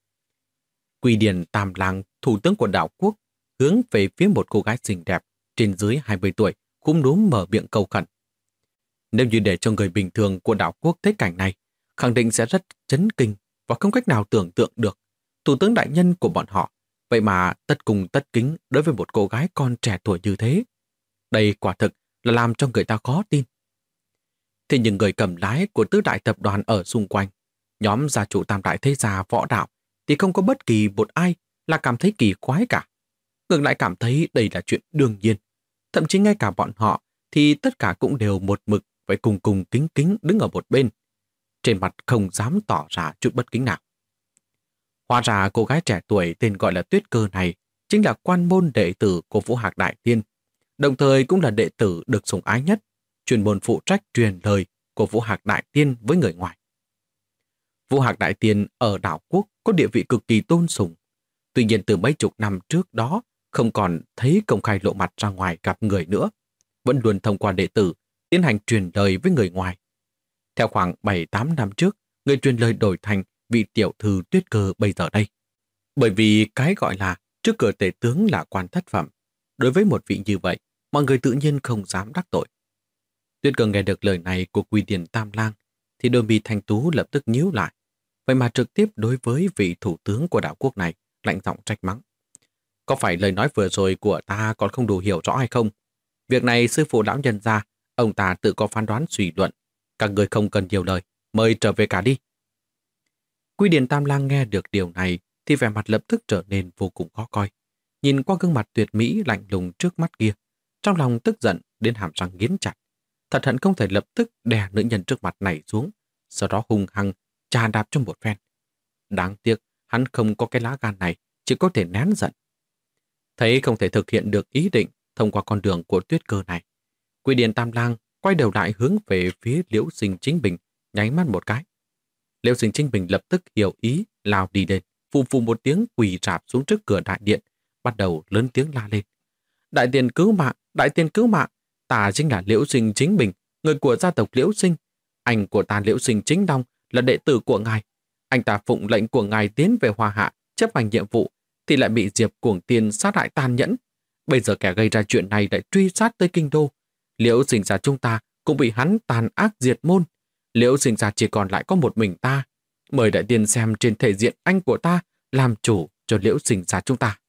Quy Điền Tam Lang, thủ tướng của đảo quốc, hướng về phía một cô gái xinh đẹp trên dưới 20 tuổi, cúm núm mở miệng cầu khẩn. Nếu như để cho người bình thường của đảo quốc thấy cảnh này, khẳng định sẽ rất chấn kinh và không cách nào tưởng tượng được. Thủ tướng đại nhân của bọn họ, vậy mà tất cùng tất kính đối với một cô gái con trẻ tuổi như thế. Đây quả thực là làm cho người ta khó tin. Thế nhưng người cầm lái của tứ đại tập đoàn ở xung quanh, nhóm gia chủ tam đại thế gia võ đạo, thì không có bất kỳ một ai là cảm thấy kỳ quái cả. Ngược lại cảm thấy đây là chuyện đương nhiên. Thậm chí ngay cả bọn họ thì tất cả cũng đều một mực phải cùng cùng kính kính đứng ở một bên. Trên mặt không dám tỏ ra chút bất kính nào. Hóa ra cô gái trẻ tuổi tên gọi là Tuyết Cơ này chính là quan môn đệ tử của Vũ Hạc Đại Tiên, đồng thời cũng là đệ tử được sủng ái nhất, chuyên môn phụ trách truyền lời của Vũ Hạc Đại Tiên với người ngoài. Vũ Hạc Đại Tiên ở đảo quốc có địa vị cực kỳ tôn sùng. Tuy nhiên từ mấy chục năm trước đó không còn thấy công khai lộ mặt ra ngoài gặp người nữa, vẫn luôn thông qua đệ tử tiến hành truyền lời với người ngoài. Theo khoảng 7-8 năm trước, người truyền lời đổi thành vị tiểu thư Tuyết Cơ bây giờ đây. Bởi vì cái gọi là trước cửa tể tướng là quan thất phẩm. Đối với một vị như vậy, mọi người tự nhiên không dám đắc tội. Tuyết Cơ nghe được lời này của Quy Điền Tam Lang, thì đôi mi thanh tú lập tức nhíu lại. Vậy mà trực tiếp đối với vị thủ tướng của đảo quốc này, lạnh giọng trách mắng. Có phải lời nói vừa rồi của ta còn không đủ hiểu rõ hay không? Việc này sư phụ lão nhân ra, ông ta tự có phán đoán suy luận. Các người không cần nhiều lời, mời trở về cả đi. Quy Điền Tam Lang nghe được điều này thì vẻ mặt lập tức trở nên vô cùng khó coi. Nhìn qua gương mặt tuyệt mỹ lạnh lùng trước mắt kia, trong lòng tức giận đến hàm răng nghiến chặt. Thật hận không thể lập tức đè nữ nhân trước mặt này xuống, sau đó hung hăng chà đạp cho một phen. Đáng tiếc hắn không có cái lá gan này, chỉ có thể nén giận. Thấy không thể thực hiện được ý định thông qua con đường của Tuyết Cơ này, Quy Điền Tam Lang quay đầu lại hướng về phía Liễu Sinh Chính Bình, nháy mắt một cái. Liễu Sinh Chính Bình lập tức hiểu ý, lao đi lên, phù phù một tiếng quỳ rạp xuống trước cửa đại điện, bắt đầu lớn tiếng la lên. Đại tiền cứu mạng, đại tiền cứu mạng, ta chính là Liễu Sinh Chính Bình, người của gia tộc Liễu Sinh. Anh của ta Liễu Sinh Chính Đông là đệ tử của ngài. Anh ta phụng lệnh của ngài tiến về Hoa Hạ, chấp hành nhiệm vụ, thì lại bị Diệp Cuồng Tiên sát hại tàn nhẫn. Bây giờ kẻ gây ra chuyện này lại truy sát tới kinh đô. Liễu Sinh gia chúng ta cũng bị hắn tàn ác diệt môn. Liễu Sinh gia chỉ còn lại có một mình ta. Mời đại tiên xem trên thể diện anh của ta làm chủ cho Liễu Sinh gia chúng ta.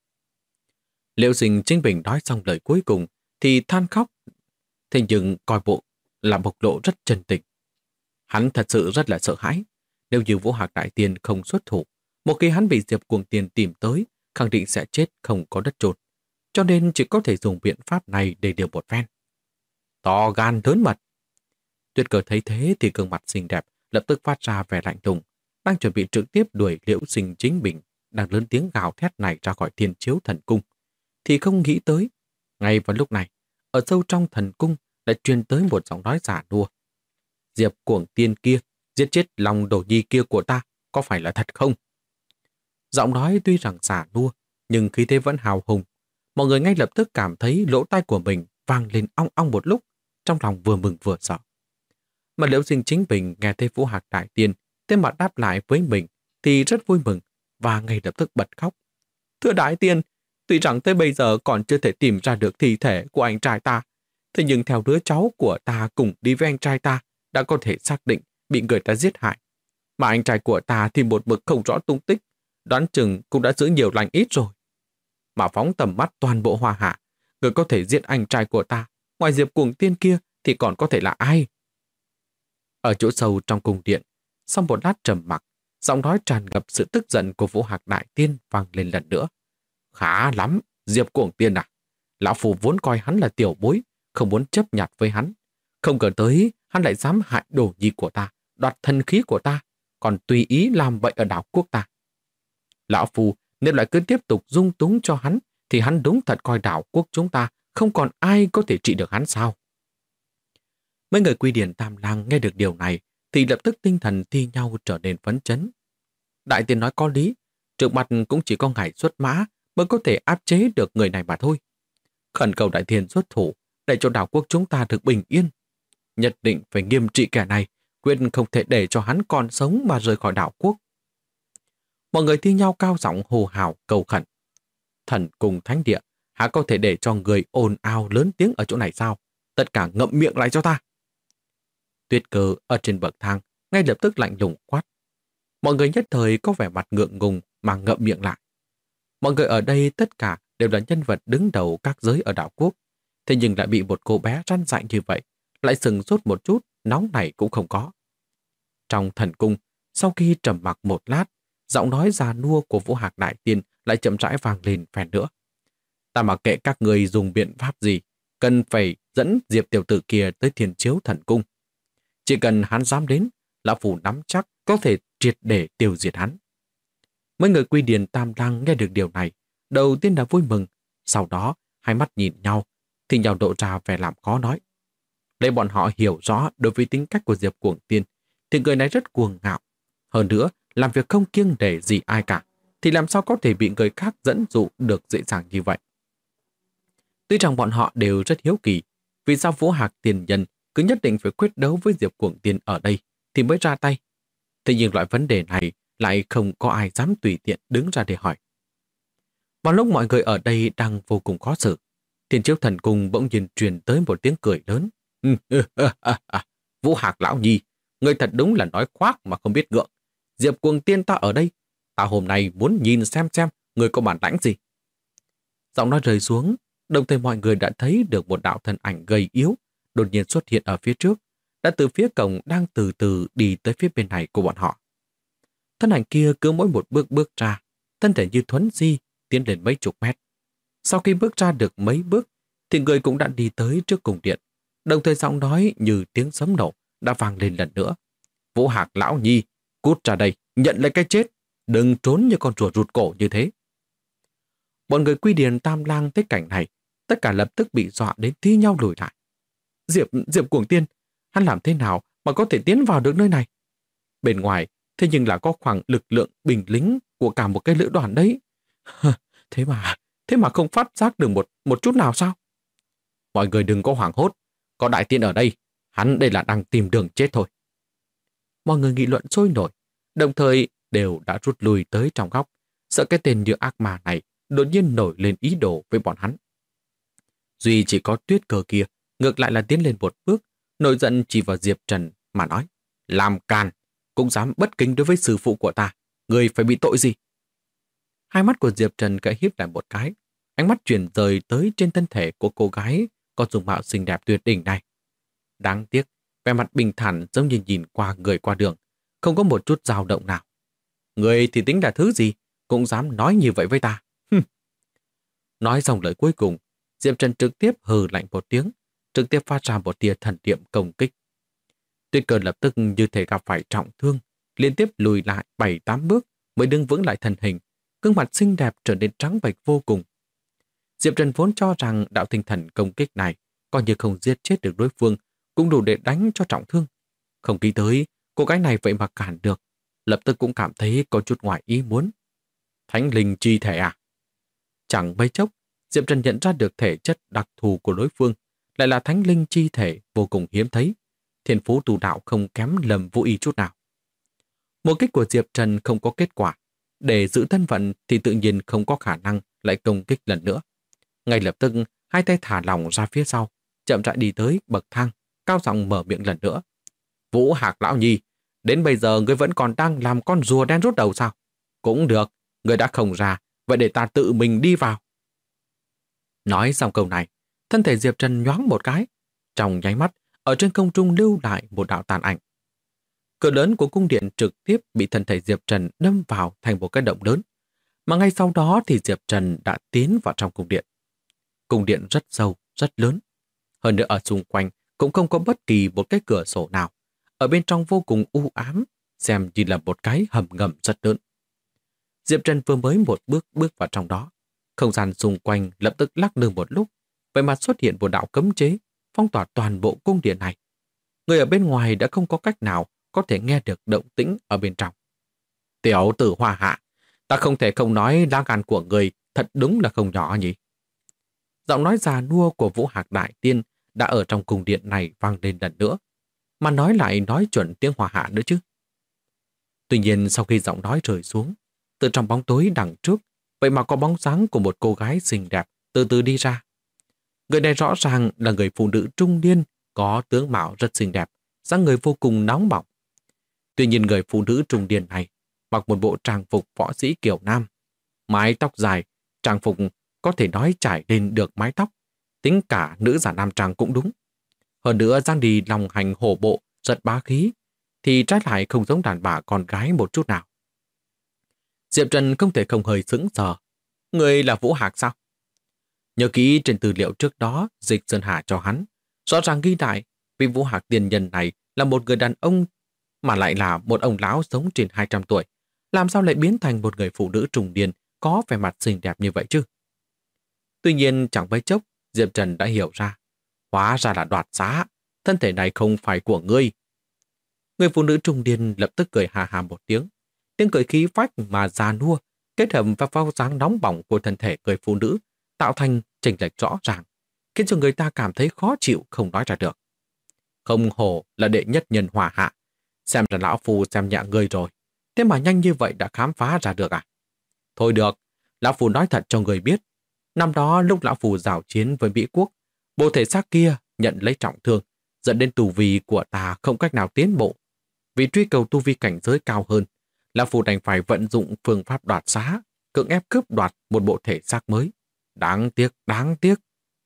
Liễu Sinh Chính Bình nói xong lời cuối cùng thì than khóc. Thế nhưng coi bộ là bộc lộ rất chân tình. Hắn thật sự rất là sợ hãi. Nếu như Vũ Hạc đại tiên không xuất thủ, một khi hắn bị Diệp Cuồng Tiên tìm tới, khẳng định sẽ chết không có đất chôn. Cho nên chỉ có thể dùng biện pháp này để điều một phen. To gan lớn mật. Tuyết Cơ thấy thế thì gương mặt xinh đẹp lập tức phát ra vẻ lạnh lùng, đang chuẩn bị trực tiếp đuổi Liễu Sinh Chính Bình đang lớn tiếng gào thét này ra khỏi Thiên Chiếu Thần Cung, thì không nghĩ tới, ngay vào lúc này, ở sâu trong thần cung lại truyền tới một giọng nói giả đua. Diệp Cuồng Tiên kia giết chết lòng đồ nhi kia của ta, có phải là thật không? Giọng nói tuy rằng giả đua, nhưng khí thế vẫn hào hùng. Mọi người ngay lập tức cảm thấy lỗ tai của mình vang lên ong ong một lúc, trong lòng vừa mừng vừa sợ. Mà Liễu Sinh Chính Bình nghe thấy Vũ Hạc đại tiên tên mặt đáp lại với mình thì rất vui mừng và ngay lập tức bật khóc. Thưa đại tiên, tuy rằng tới bây giờ còn chưa thể tìm ra được thi thể của anh trai ta, thế nhưng theo đứa cháu của ta cùng đi với anh trai ta đã có thể xác định bị người ta giết hại. Mà anh trai của ta thì một mực không rõ tung tích, đoán chừng cũng đã giữ nhiều lành ít rồi. Mà phóng tầm mắt toàn bộ Hoa Hạ, người có thể giết anh trai của ta, ngoài Diệp Cuồng Tiên kia thì còn có thể là ai? Ở chỗ sâu trong cung điện, sau một lát trầm mặc, giọng nói tràn ngập sự tức giận của Vũ Hạc đại tiên vang lên lần nữa. Khá lắm, Diệp Cuồng Tiên à. Lão Phu vốn coi hắn là tiểu bối, không muốn chấp nhặt với hắn. Không ngờ tới, hắn lại dám hại đồ nhi của ta, đoạt thân khí của ta, còn tùy ý làm vậy ở đảo quốc ta. Lão Phu nếu lại cứ tiếp tục dung túng cho hắn, thì hắn đúng thật coi đảo quốc chúng ta không còn ai có thể trị được hắn sao. Mấy người Quy Điển Tam Lang nghe được điều này thì lập tức tinh thần thi nhau trở nên phấn chấn. Đại tiên nói có lý, trước mặt cũng chỉ có ngài xuất mã mới có thể áp chế được người này mà thôi. Khẩn cầu đại tiên xuất thủ để cho đảo quốc chúng ta được bình yên. Nhất định phải nghiêm trị kẻ này, quyết không thể để cho hắn còn sống mà rời khỏi đảo quốc. Mọi người thi nhau cao giọng hô hào cầu khẩn. Thần cùng thánh địa, há có thể để cho người ồn ào lớn tiếng ở chỗ này sao? Tất cả ngậm miệng lại cho ta. Tuyết Cơ ở trên bậc thang ngay lập tức lạnh lùng quát. Mọi người nhất thời có vẻ mặt ngượng ngùng mà ngậm miệng lại. Mọi người ở đây tất cả đều là nhân vật đứng đầu các giới ở đảo quốc, thế nhưng lại bị một cô bé răn dạy như vậy, lại sừng sốt một chút, nóng này cũng không có. Trong thần cung, sau khi trầm mặc một lát, giọng nói già nua của Vũ Hạc đại tiên lại chậm rãi vang lên phen nữa. Ta mặc kệ các người dùng biện pháp gì, cần phải dẫn Diệp tiểu tử kia tới Thiên Chiếu Thần Cung. Chỉ cần hắn dám đến, lão phu nắm chắc có thể triệt để tiêu diệt hắn. Mấy người Quy Điền Tam Lang nghe được điều này, đầu tiên là vui mừng, sau đó hai mắt nhìn nhau, thì nhau độ ra vẻ làm khó nói. Để bọn họ hiểu rõ đối với tính cách của Diệp Cuồng Tiên, thì người này rất cuồng ngạo. Hơn nữa, làm việc không kiêng nể gì ai cả, thì làm sao có thể bị người khác dẫn dụ được dễ dàng như vậy. Tuy rằng bọn họ đều rất hiếu kỳ, vì sao Vũ Hạc tiền nhân cứ nhất định phải quyết đấu với Diệp Cuồng Tiên ở đây thì mới ra tay. Thế nhưng loại vấn đề này lại không có ai dám tùy tiện đứng ra để hỏi. Vào lúc mọi người ở đây đang vô cùng khó xử, Thiên Chiếu Thần Cung bỗng nhiên truyền tới một tiếng cười lớn. Vũ Hạc lão nhi, người thật đúng là nói khoác mà không biết ngượng. Diệp Cuồng Tiên ta ở đây, ta hôm nay muốn nhìn xem người có bản lãnh gì. Giọng nói rơi xuống, đồng thời mọi người đã thấy được một đạo thân ảnh gầy yếu đột nhiên xuất hiện ở phía trước, đã từ phía cổng đang từ từ đi tới phía bên này của bọn họ. Thân ảnh kia cứ mỗi một bước bước ra, thân thể như thuấn di tiến lên mấy chục mét. Sau khi bước ra được mấy bước, thì người cũng đã đi tới trước cung điện, đồng thời giọng nói như tiếng sấm nổ đã vang lên lần nữa. Vũ Hạc lão nhi, cút ra đây, nhận lấy cái chết. Đừng trốn như con rùa rụt cổ như thế. Bọn người Quy Điền Tam Lang thấy cảnh này, tất cả lập tức bị dọa đến thi nhau lùi lại. Diệp Cuồng Tiên, hắn làm thế nào mà có thể tiến vào được nơi này? Bên ngoài, thế nhưng là có khoảng lực lượng binh lính của cả một cái lữ đoàn đấy. Thế mà không phát giác được một chút nào sao? Mọi người đừng có hoảng hốt, có đại tiên ở đây, hắn đây là đang tìm đường chết thôi. Mọi người nghị luận sôi nổi, đồng thời đều đã rút lui tới trong góc, sợ cái tên như ác ma này đột nhiên nổi lên ý đồ với bọn hắn. Duy chỉ có Tuyết Cơ kia, ngược lại là tiến lên một bước, nổi giận chỉ vào Diệp Trần mà nói, làm càn, cũng dám bất kính đối với sư phụ của ta, người phải bị tội gì? Hai mắt của Diệp Trần khẽ híp lại một cái, ánh mắt chuyển rời tới trên thân thể của cô gái có dung mạo xinh đẹp tuyệt đỉnh này. Đáng tiếc, vẻ mặt bình thản giống như nhìn qua người qua đường, không có một chút dao động nào. Người thì tính là thứ gì, cũng dám nói như vậy với ta. Nói xong lời cuối cùng, Diệp Trần trực tiếp hừ lạnh một tiếng, trực tiếp phát ra một tia thần niệm công kích. Tuyết Cơ lập tức như thể gặp phải trọng thương, liên tiếp lùi lại 7-8 bước mới đứng vững lại thân hình, gương mặt xinh đẹp trở nên trắng bệch vô cùng. Diệp Trần vốn cho rằng đạo tinh thần công kích này coi như không giết chết được đối phương, cũng đủ để đánh cho trọng thương. Không nghĩ tới, cô gái này vậy mà cản được, lập tức cũng cảm thấy có chút ngoài ý muốn. Thánh linh chi thể à? Chẳng mấy chốc, Diệp Trần nhận ra được thể chất đặc thù của đối phương, lại là thánh linh chi thể vô cùng hiếm thấy. Thiên phú tu đạo không kém Lâm Vũ Y chút nào. Một kích của Diệp Trần không có kết quả. Để giữ thân phận thì tự nhiên không có khả năng lại công kích lần nữa. Ngay lập tức, hai tay thả lỏng ra phía sau, chậm rãi đi tới bậc thang, cao giọng mở miệng lần nữa. Vũ Hạc lão nhi, đến bây giờ ngươi vẫn còn đang làm con rùa đen rút đầu sao? Cũng được, ngươi đã không ra, vậy để ta tự mình đi vào. Nói xong câu này, thân thể Diệp Trần nhoáng một cái. Trong nháy mắt, ở trên không trung lưu lại một đạo tàn ảnh. Cửa lớn của cung điện trực tiếp bị thân thể Diệp Trần đâm vào thành một cái động lớn. Mà ngay sau đó thì Diệp Trần đã tiến vào trong cung điện. Cung điện rất sâu, rất lớn. Hơn nữa ở xung quanh cũng không có bất kỳ một cái cửa sổ nào. Ở bên trong vô cùng u ám, xem như là một cái hầm ngầm rất lớn. Diệp Trần vừa mới một bước vào trong đó. Không gian xung quanh lập tức lắc lư một lúc, vậy mà xuất hiện một đạo cấm chế, phong tỏa toàn bộ cung điện này. Người ở bên ngoài đã không có cách nào có thể nghe được động tĩnh ở bên trong. Tiểu tử Hoa Hạ, ta không thể không nói lá gan của người thật đúng là không nhỏ nhỉ. Giọng nói già nua của Vũ Hạc Đại Tiên đã ở trong cung điện này vang lên lần nữa, mà nói lại nói chuẩn tiếng Hoa Hạ nữa chứ. Tuy nhiên sau khi giọng nói rơi xuống, từ trong bóng tối đằng trước, vậy mà có bóng dáng của một cô gái xinh đẹp từ từ đi ra. Người này rõ ràng là người phụ nữ trung niên, có tướng mạo rất xinh đẹp, dáng người vô cùng nóng bỏng. Tuy nhiên người phụ nữ trung niên này mặc một bộ trang phục võ sĩ kiểu nam, mái tóc dài, trang phục có thể nói trải lên được mái tóc, tính cả nữ giả nam trang cũng đúng. Hơn nữa dáng đi lòng hành hổ bộ, rất bá khí, thì trái lại không giống đàn bà con gái một chút nào. Diệp Trần không thể không hơi sững sờ. Người là Vũ Hạc sao? Nhớ kỹ trên tư liệu trước đó Dịch Sơn Hà cho hắn, rõ ràng ghi lại vì Vũ Hạc tiền nhân này là một người đàn ông mà lại là một ông lão sống trên 200 tuổi. Làm sao lại biến thành một người phụ nữ trung niên có vẻ mặt xinh đẹp như vậy chứ? Tuy nhiên chẳng mấy chốc Diệp Trần đã hiểu ra. Hóa ra là đoạt xá, thân thể này không phải của ngươi. Người phụ nữ trung niên lập tức cười hà hà một tiếng. Tiếng cười khí phách mà già nua kết hợp và vào dáng nóng bỏng của thân thể người phụ nữ tạo thành chênh lệch rõ ràng, khiến cho người ta cảm thấy khó chịu không nói ra được. Không hổ là đệ nhất nhân Hoa Hạ, xem ra lão phu xem nhẹ ngươi rồi, thế mà nhanh như vậy đã khám phá ra được à? Thôi được, lão phu nói thật cho người biết, năm đó lúc lão phu giao chiến với Mỹ Quốc, bộ thể xác kia nhận lấy trọng thương, dẫn đến tu vi của ta không cách nào tiến bộ. Vì truy cầu tu vi cảnh giới cao hơn, lão phu đành phải vận dụng phương pháp đoạt xá, cưỡng ép cướp đoạt một bộ thể xác mới. Đáng tiếc, đáng tiếc.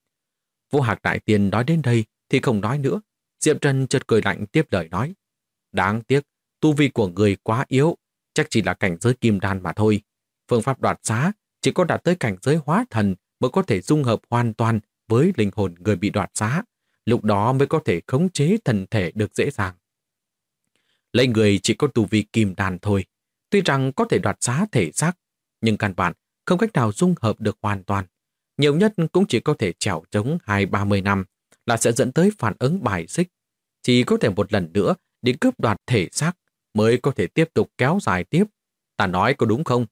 Vũ Hạc Đại Tiên nói đến đây thì không nói nữa. Diệp Trần chợt cười lạnh tiếp lời nói. Đáng tiếc, tu vi của người quá yếu, chắc chỉ là cảnh giới kim đan mà thôi. Phương pháp đoạt xá chỉ có đạt tới cảnh giới hóa thần mới có thể dung hợp hoàn toàn với linh hồn người bị đoạt xá. Lúc đó mới có thể khống chế thần thể được dễ dàng. Lấy người chỉ có tu vi kim đan thôi, Tuy rằng có thể đoạt xá thể xác, nhưng căn bản không cách nào dung hợp được hoàn toàn. Nhiều nhất cũng chỉ có thể trèo trống 20-30 năm là sẽ dẫn tới phản ứng bài xích. Chỉ có thể một lần nữa đi cướp đoạt thể xác mới có thể tiếp tục kéo dài tiếp. Ta nói có đúng không?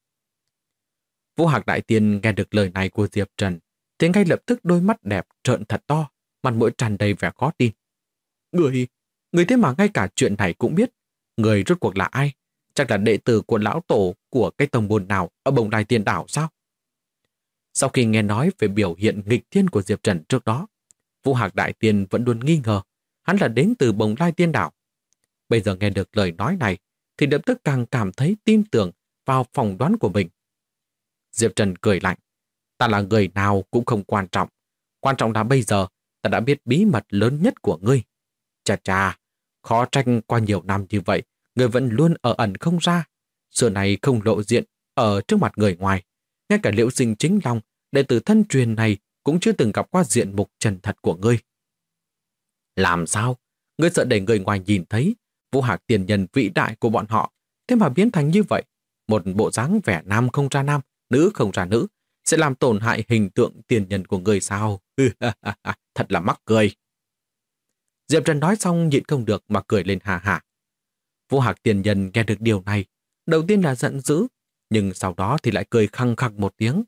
Vũ Hạc Đại Tiên nghe được lời này của Diệp Trần thì ngay lập tức đôi mắt đẹp trợn thật to, mặt mũi tràn đầy vẻ khó tin. Người thế mà ngay cả chuyện này cũng biết. Người rốt cuộc là ai? Chắc là đệ tử của lão tổ của cái tông môn nào ở Bồng Lai Tiên Đảo sao? Sau khi nghe nói về biểu hiện nghịch thiên của Diệp Trần trước đó, Vũ Hạc Đại Tiên vẫn luôn nghi ngờ hắn là đến từ Bồng Lai Tiên Đảo. Bây giờ nghe được lời nói này thì lập tức càng cảm thấy tin tưởng vào phỏng đoán của mình. Diệp Trần cười lạnh. Ta là người nào cũng không quan trọng. Quan trọng là bây giờ ta đã biết bí mật lớn nhất của ngươi. Chà chà, khó trách qua nhiều năm như vậy, ngươi vẫn luôn ở ẩn không ra. Xưa này không lộ diện ở trước mặt người ngoài. Ngay cả Liễu Sinh chính long, đệ tử thân truyền này cũng chưa từng gặp qua diện mục chân thật của ngươi. Làm sao? Ngươi sợ để người ngoài nhìn thấy Vũ Hạc tiền nhân vĩ đại của bọn họ, thế mà biến thành như vậy. Một bộ dáng vẻ nam không ra nam, nữ không ra nữ, sẽ làm tổn hại hình tượng tiền nhân của người sao? Thật là mắc cười. Diệp Trần nói xong nhịn không được mà cười lên hà hà. Vũ Hạc tiền nhân nghe được điều này, đầu tiên là giận dữ, nhưng sau đó thì lại cười khăng khặc một tiếng.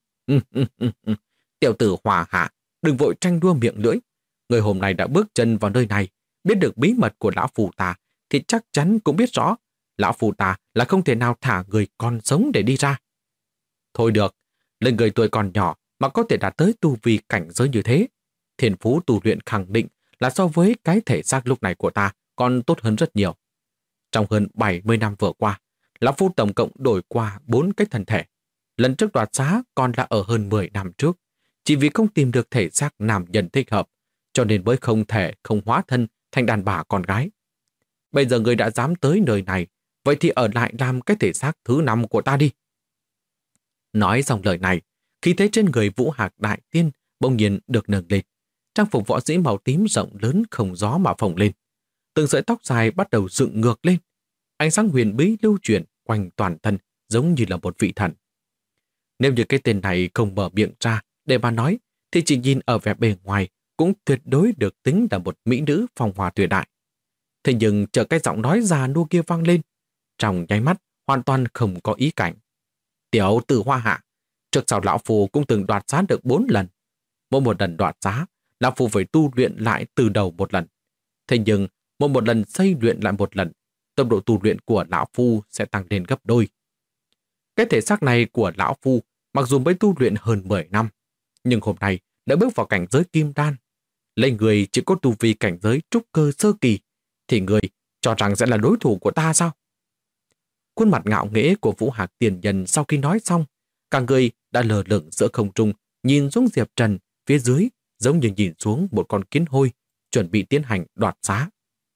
Tiểu tử Hòa Hạ, đừng vội tranh đua miệng lưỡi. Người hôm nay đã bước chân vào nơi này, biết được bí mật của lão phù ta, thì chắc chắn cũng biết rõ lão phù ta là không thể nào thả người còn sống để đi ra. Thôi được, lên người tuổi còn nhỏ mà có thể đạt tới tu vi cảnh giới như thế. Thiên phú tu luyện khẳng định là so với cái thể xác lúc này của ta còn tốt hơn rất nhiều. Trong hơn 70 năm vừa qua, lão phu tổng cộng đổi qua 4 cái thân thể. Lần trước đoạt xá còn là ở hơn 10 năm trước. Chỉ vì không tìm được thể xác nam nhân thích hợp, cho nên mới không thể không hóa thân thành đàn bà con gái. Bây giờ người đã dám tới nơi này, vậy thì ở lại làm cái thể xác thứ 5 của ta đi. Nói xong lời này, khí thế trên người Vũ Hạc Đại Tiên bỗng nhiên được nâng lên. Trang phục võ sĩ màu tím rộng lớn không gió mà phồng lên. Từng sợi tóc dài bắt đầu dựng ngược lên. Ánh sáng huyền bí lưu chuyển quanh toàn thân giống như là một vị thần. Nếu như cái tên này không mở miệng ra để mà nói, thì chỉ nhìn ở vẻ bề ngoài cũng tuyệt đối được tính là một mỹ nữ phong hoa tuyệt đại. Thế nhưng chờ cái giọng nói già nua kia vang lên, trong nháy mắt hoàn toàn không có ý cảnh. Tiểu tử Hoa Hạ, trước sau lão phu cũng từng đoạt giá được 4 lần. Mỗi một lần đoạt giá, lão phu phải tu luyện lại từ đầu một lần. Thế nhưng một lần xây luyện lại một lần, tốc độ tu luyện của lão phu sẽ tăng lên gấp đôi. Cái thể xác này của lão phu mặc dù mới tu luyện hơn 10 năm, nhưng hôm nay đã bước vào cảnh giới kim đan. Lấy người chỉ có tu vi cảnh giới trúc cơ sơ kỳ, thì người cho rằng sẽ là đối thủ của ta sao? Khuôn mặt ngạo nghễ của Vũ Hạc tiền nhân sau khi nói xong, cả người đã lờ lửng giữa không trung, nhìn xuống Diệp Trần phía dưới giống như nhìn xuống một con kiến hôi, chuẩn bị tiến hành đoạt xá.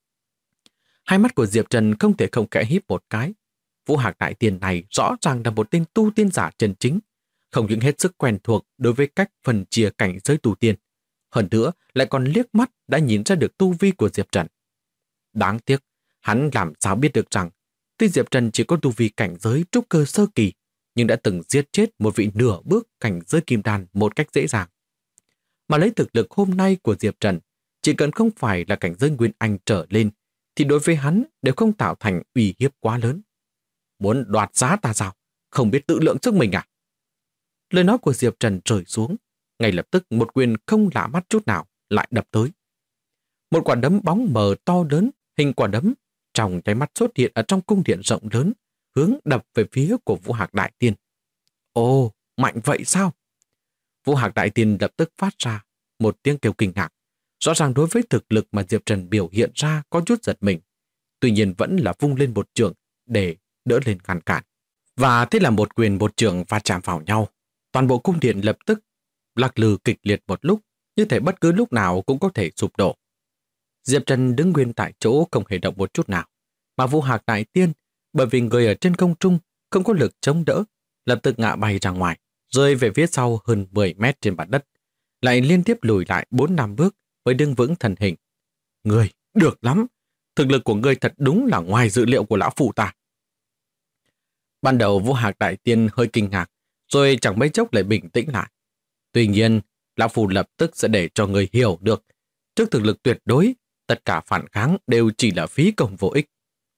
Hai mắt của Diệp Trần không thể không khẽ híp một cái. Vũ Hạc Đại Tiên này rõ ràng là một tên tu tiên giả chân chính, không những hết sức quen thuộc đối với cách phân chia cảnh giới tu tiên, hơn nữa lại còn liếc mắt đã nhìn ra được tu vi của Diệp Trần. Đáng tiếc, hắn làm sao biết được rằng tuy Diệp Trần chỉ có tu vi cảnh giới trúc cơ sơ kỳ, nhưng đã từng giết chết một vị nửa bước cảnh giới kim đan một cách dễ dàng. Mà lấy thực lực hôm nay của Diệp Trần, chỉ cần không phải là cảnh giới nguyên anh trở lên, thì đối với hắn đều không tạo thành uy hiếp quá lớn. Muốn đoạt giá ta sao? Không biết tự lượng sức mình à? Lời nói của Diệp Trần rơi xuống, ngay lập tức một quyền không lạ mắt chút nào lại đập tới. Một quả đấm bóng mờ to lớn, hình quả đấm, trong nháy mắt xuất hiện ở trong cung điện rộng lớn, hướng đập về phía của Vũ Hạc Đại Tiên. Ồ, mạnh vậy sao? Vũ Hạc Đại Tiên lập tức phát ra một tiếng kêu kinh ngạc. Rõ ràng đối với thực lực mà Diệp Trần biểu hiện ra có chút giật mình, tuy nhiên vẫn là vung lên một trường để đỡ lên ngăn cản. Và thế là một quyền một trường va chạm vào nhau. Toàn bộ cung điện lập tức lắc lư kịch liệt một lúc, như thể bất cứ lúc nào cũng có thể sụp đổ. Diệp Trần đứng nguyên tại chỗ không hề động một chút nào, mà Vũ Hạc Đại Tiên bởi vì người ở trên không trung không có lực chống đỡ, lập tức ngã bay ra ngoài, rơi về phía sau hơn 10 mét trên mặt đất, lại liên tiếp lùi lại 4-5 bước mới đứng vững thân hình. Người, được lắm! Thực lực của ngươi thật đúng là ngoài dự liệu của lão phụ ta. Ban đầu Vũ Hạc Đại Tiên hơi kinh ngạc, rồi chẳng mấy chốc lại bình tĩnh lại. Tuy nhiên, Lão Phu lập tức sẽ để cho người hiểu được, trước thực lực tuyệt đối, tất cả phản kháng đều chỉ là phí công vô ích.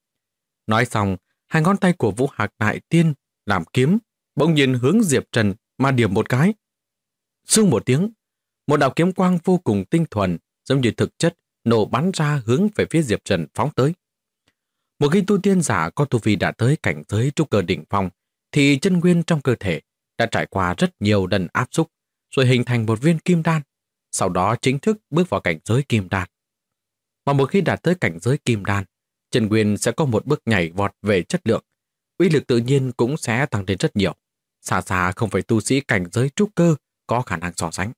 Nói xong, hai ngón tay của Vũ Hạc Đại Tiên làm kiếm, bỗng nhiên hướng Diệp Trần mà điểm một cái. Xương một tiếng, một đạo kiếm quang vô cùng tinh thuần, giống như thực chất, nổ bắn ra hướng về phía Diệp Trần phóng tới. Một khi tu tiên giả có tu vi đã tới cảnh giới trúc cơ đỉnh phong, thì chân nguyên trong cơ thể đã trải qua rất nhiều lần áp xúc, rồi hình thành một viên kim đan, sau đó chính thức bước vào cảnh giới kim đan. Mà một khi đạt tới cảnh giới kim đan, chân nguyên sẽ có một bước nhảy vọt về chất lượng, uy lực tự nhiên cũng sẽ tăng lên rất nhiều, xa xa không phải tu sĩ cảnh giới trúc cơ có khả năng so sánh.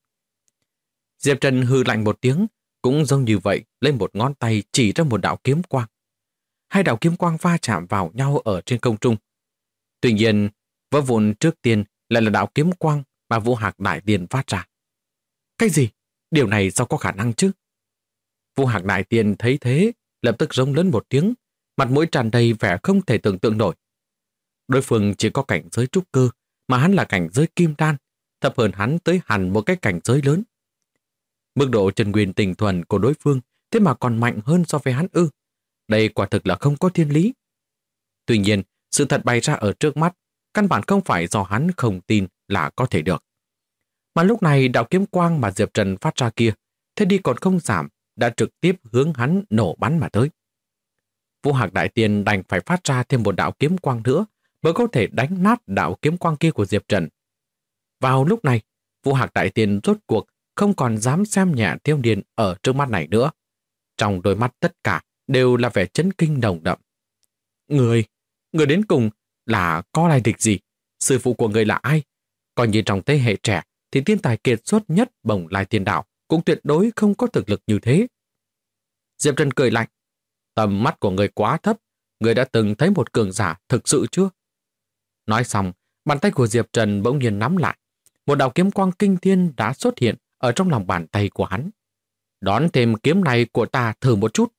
Diệp Trần hừ lạnh một tiếng, cũng giống như vậy, lên một ngón tay chỉ ra một đạo kiếm quang. Hai đạo kiếm quang va chạm vào nhau ở trên không trung. Tuy nhiên, vỡ vụn trước tiên lại là đạo kiếm quang mà Vũ Hạc Đại Tiên phát ra. Cái gì? Điều này sao có khả năng chứ? Vũ Hạc Đại Tiên thấy thế, lập tức rống lớn một tiếng, mặt mũi tràn đầy vẻ không thể tưởng tượng nổi. Đối phương chỉ có cảnh giới trúc cơ, mà hắn là cảnh giới kim đan, thấp hơn hắn tới hẳn một cái cảnh giới lớn. Mức độ chân nguyên tinh thuần của đối phương thế mà còn mạnh hơn so với hắn ư? Đây quả thực là không có thiên lý. Tuy nhiên, sự thật bày ra ở trước mắt, căn bản không phải do hắn không tin là có thể được. Mà lúc này đạo kiếm quang mà Diệp Trần phát ra kia, thế đi còn không giảm, đã trực tiếp hướng hắn nổ bắn mà tới. Vũ Hạc Đại Tiên đành phải phát ra thêm một đạo kiếm quang nữa mới có thể đánh nát đạo kiếm quang kia của Diệp Trần. Vào lúc này, Vũ Hạc Đại Tiên rốt cuộc không còn dám xem nhẹ Tiêu Điền ở trước mắt này nữa. Trong đôi mắt tất cả đều là vẻ chấn kinh nồng đậm. Người đến cùng là có lai lịch gì? Sư phụ của người là ai? Coi như trong thế hệ trẻ thì thiên tài kiệt xuất nhất Bồng Lai Tiên Đạo cũng tuyệt đối không có thực lực như thế. Diệp Trần cười lạnh. Tầm mắt của người quá thấp, người đã từng thấy một cường giả thực sự chưa? Nói xong, bàn tay của Diệp Trần bỗng nhiên nắm lại. Một đạo kiếm quang kinh thiên đã xuất hiện ở trong lòng bàn tay của hắn. Đón thêm kiếm này của ta thử một chút.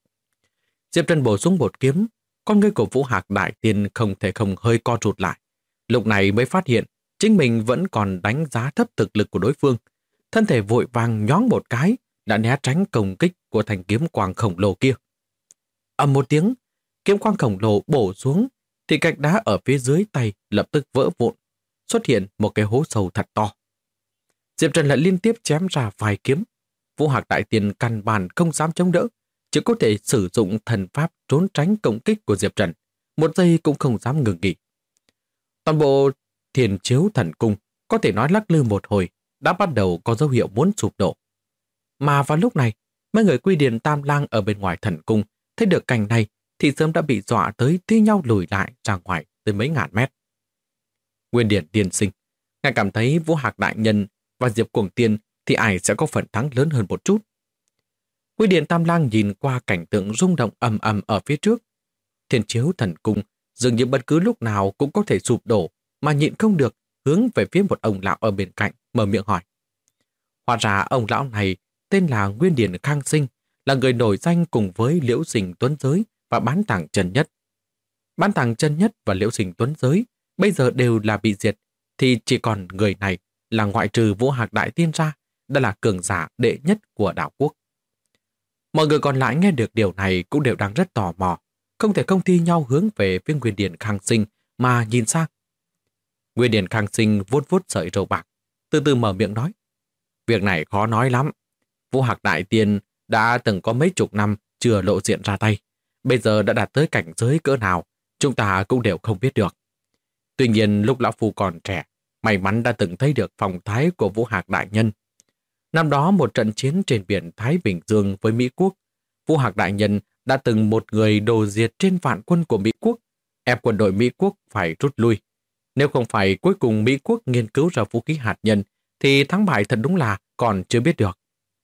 Diệp Trần bổ sung một kiếm, con ngươi của Vũ Hạc Đại Tiên không thể không hơi co rụt lại. Lúc này mới phát hiện chính mình vẫn còn đánh giá thấp thực lực của đối phương. Thân thể vội vàng nhoáng một cái, đã né tránh công kích của thanh kiếm quang khổng lồ kia. Ầm một tiếng, kiếm quang khổng lồ bổ xuống, thì gạch đá ở phía dưới tay lập tức vỡ vụn, xuất hiện một cái hố sâu thật to. Diệp Trần lại liên tiếp chém ra vài kiếm. Vũ Hạc Đại Tiên căn bản không dám chống đỡ, chỉ có thể sử dụng thần pháp trốn tránh công kích của Diệp Trần, một giây cũng không dám ngừng nghỉ. Toàn bộ Thiền Chiếu Thần Cung có thể nói lắc lư một hồi, đã bắt đầu có dấu hiệu muốn sụp đổ. Mà vào lúc này, mấy người Quy Điền Tam Lang ở bên ngoài thần cung thấy được cảnh này thì sớm đã bị dọa tới thi nhau lùi lại ra ngoài tới mấy ngàn mét. Nguyên Điển tiên sinh, ngài cảm thấy Vũ Hạc Đại Nhân và Diệp Cuồng Tiên thì ai sẽ có phần thắng lớn hơn một chút? Quy Điển Tam Lang nhìn qua cảnh tượng rung động ầm ầm ở phía trước. Thiên Chiếu Thần Cung dường như bất cứ lúc nào cũng có thể sụp đổ, mà nhịn không được hướng về phía một ông lão ở bên cạnh mở miệng hỏi. Hóa ra ông lão này tên là Nguyên Điển Khang Sinh, là người nổi danh cùng với Liễu Sinh Tuấn Giới và Bán Tàng Chân Nhất. Bán Tàng Chân Nhất và Liễu Sinh Tuấn Giới bây giờ đều là bị diệt, thì chỉ còn người này là ngoại trừ Vũ Hạc Đại Tiên ra, đã là cường giả đệ nhất của đảo quốc. Mọi người còn lại nghe được điều này cũng đều đang rất tò mò, không thể không thi nhau hướng về phía Nguyên Điển Khang Sinh mà nhìn sang. Nguyên Điển Khang Sinh vuốt vuốt sợi râu bạc, từ từ mở miệng nói. Việc này khó nói lắm. Vũ Hạc Đại Tiên đã từng có mấy chục năm chưa lộ diện ra tay. Bây giờ đã đạt tới cảnh giới cỡ nào, chúng ta cũng đều không biết được. Tuy nhiên lúc lão phu còn trẻ, may mắn đã từng thấy được phong thái của Vũ Hạc Đại Nhân. Năm đó một trận chiến trên biển Thái Bình Dương với Mỹ Quốc, Vũ Hạc Đại Nhân đã từng một người đồ diệt trên vạn quân của Mỹ Quốc, ép quân đội Mỹ Quốc phải rút lui. Nếu không phải cuối cùng Mỹ Quốc nghiên cứu ra vũ khí hạt nhân, thì thắng bại thật đúng là còn chưa biết được.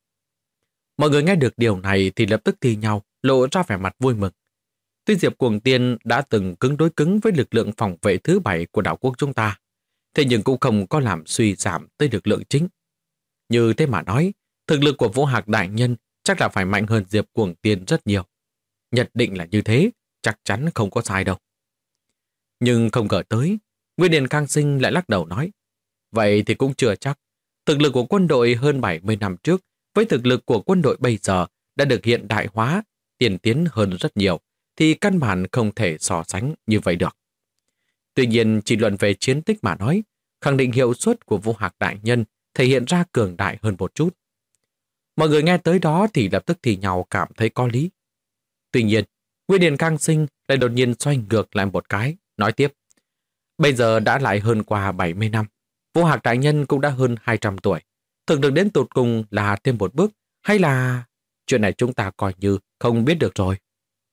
Mọi người nghe được điều này thì lập tức thi nhau, lộ ra vẻ mặt vui mừng. Tuy Diệp Cuồng Tiên đã từng cứng đối cứng với lực lượng phòng vệ thứ 7 của đảo quốc chúng ta, thế nhưng cũng không có làm suy giảm tới lực lượng chính. Như thế mà nói, thực lực của Vũ Hạc Đại Nhân chắc là phải mạnh hơn Diệp Cuồng Tiên rất nhiều. Nhất định là như thế, chắc chắn không có sai đâu. Nhưng không ngờ tới, Nguyên Điền Khang Sinh lại lắc đầu nói, vậy thì cũng chưa chắc. Thực lực của quân đội hơn 70 năm trước với thực lực của quân đội bây giờ đã được hiện đại hóa, tiên tiến hơn rất nhiều, thì căn bản không thể so sánh như vậy được. Tuy nhiên, chỉ luận về chiến tích mà nói, khẳng định hiệu suất của Vũ Hạc đại nhân thể hiện ra cường đại hơn một chút. Mọi người nghe tới đó thì lập tức thì nhau cảm thấy có lý. Tuy nhiên, Nguyên Điền Khang Sinh lại đột nhiên xoay ngược lại một cái, nói tiếp. Bây giờ đã lại hơn qua 70 năm, Vũ Hạc đại nhân cũng đã hơn 200 tuổi. Thực lực đến tụt cùng là thêm một bước, hay là... Chuyện này chúng ta coi như không biết được rồi.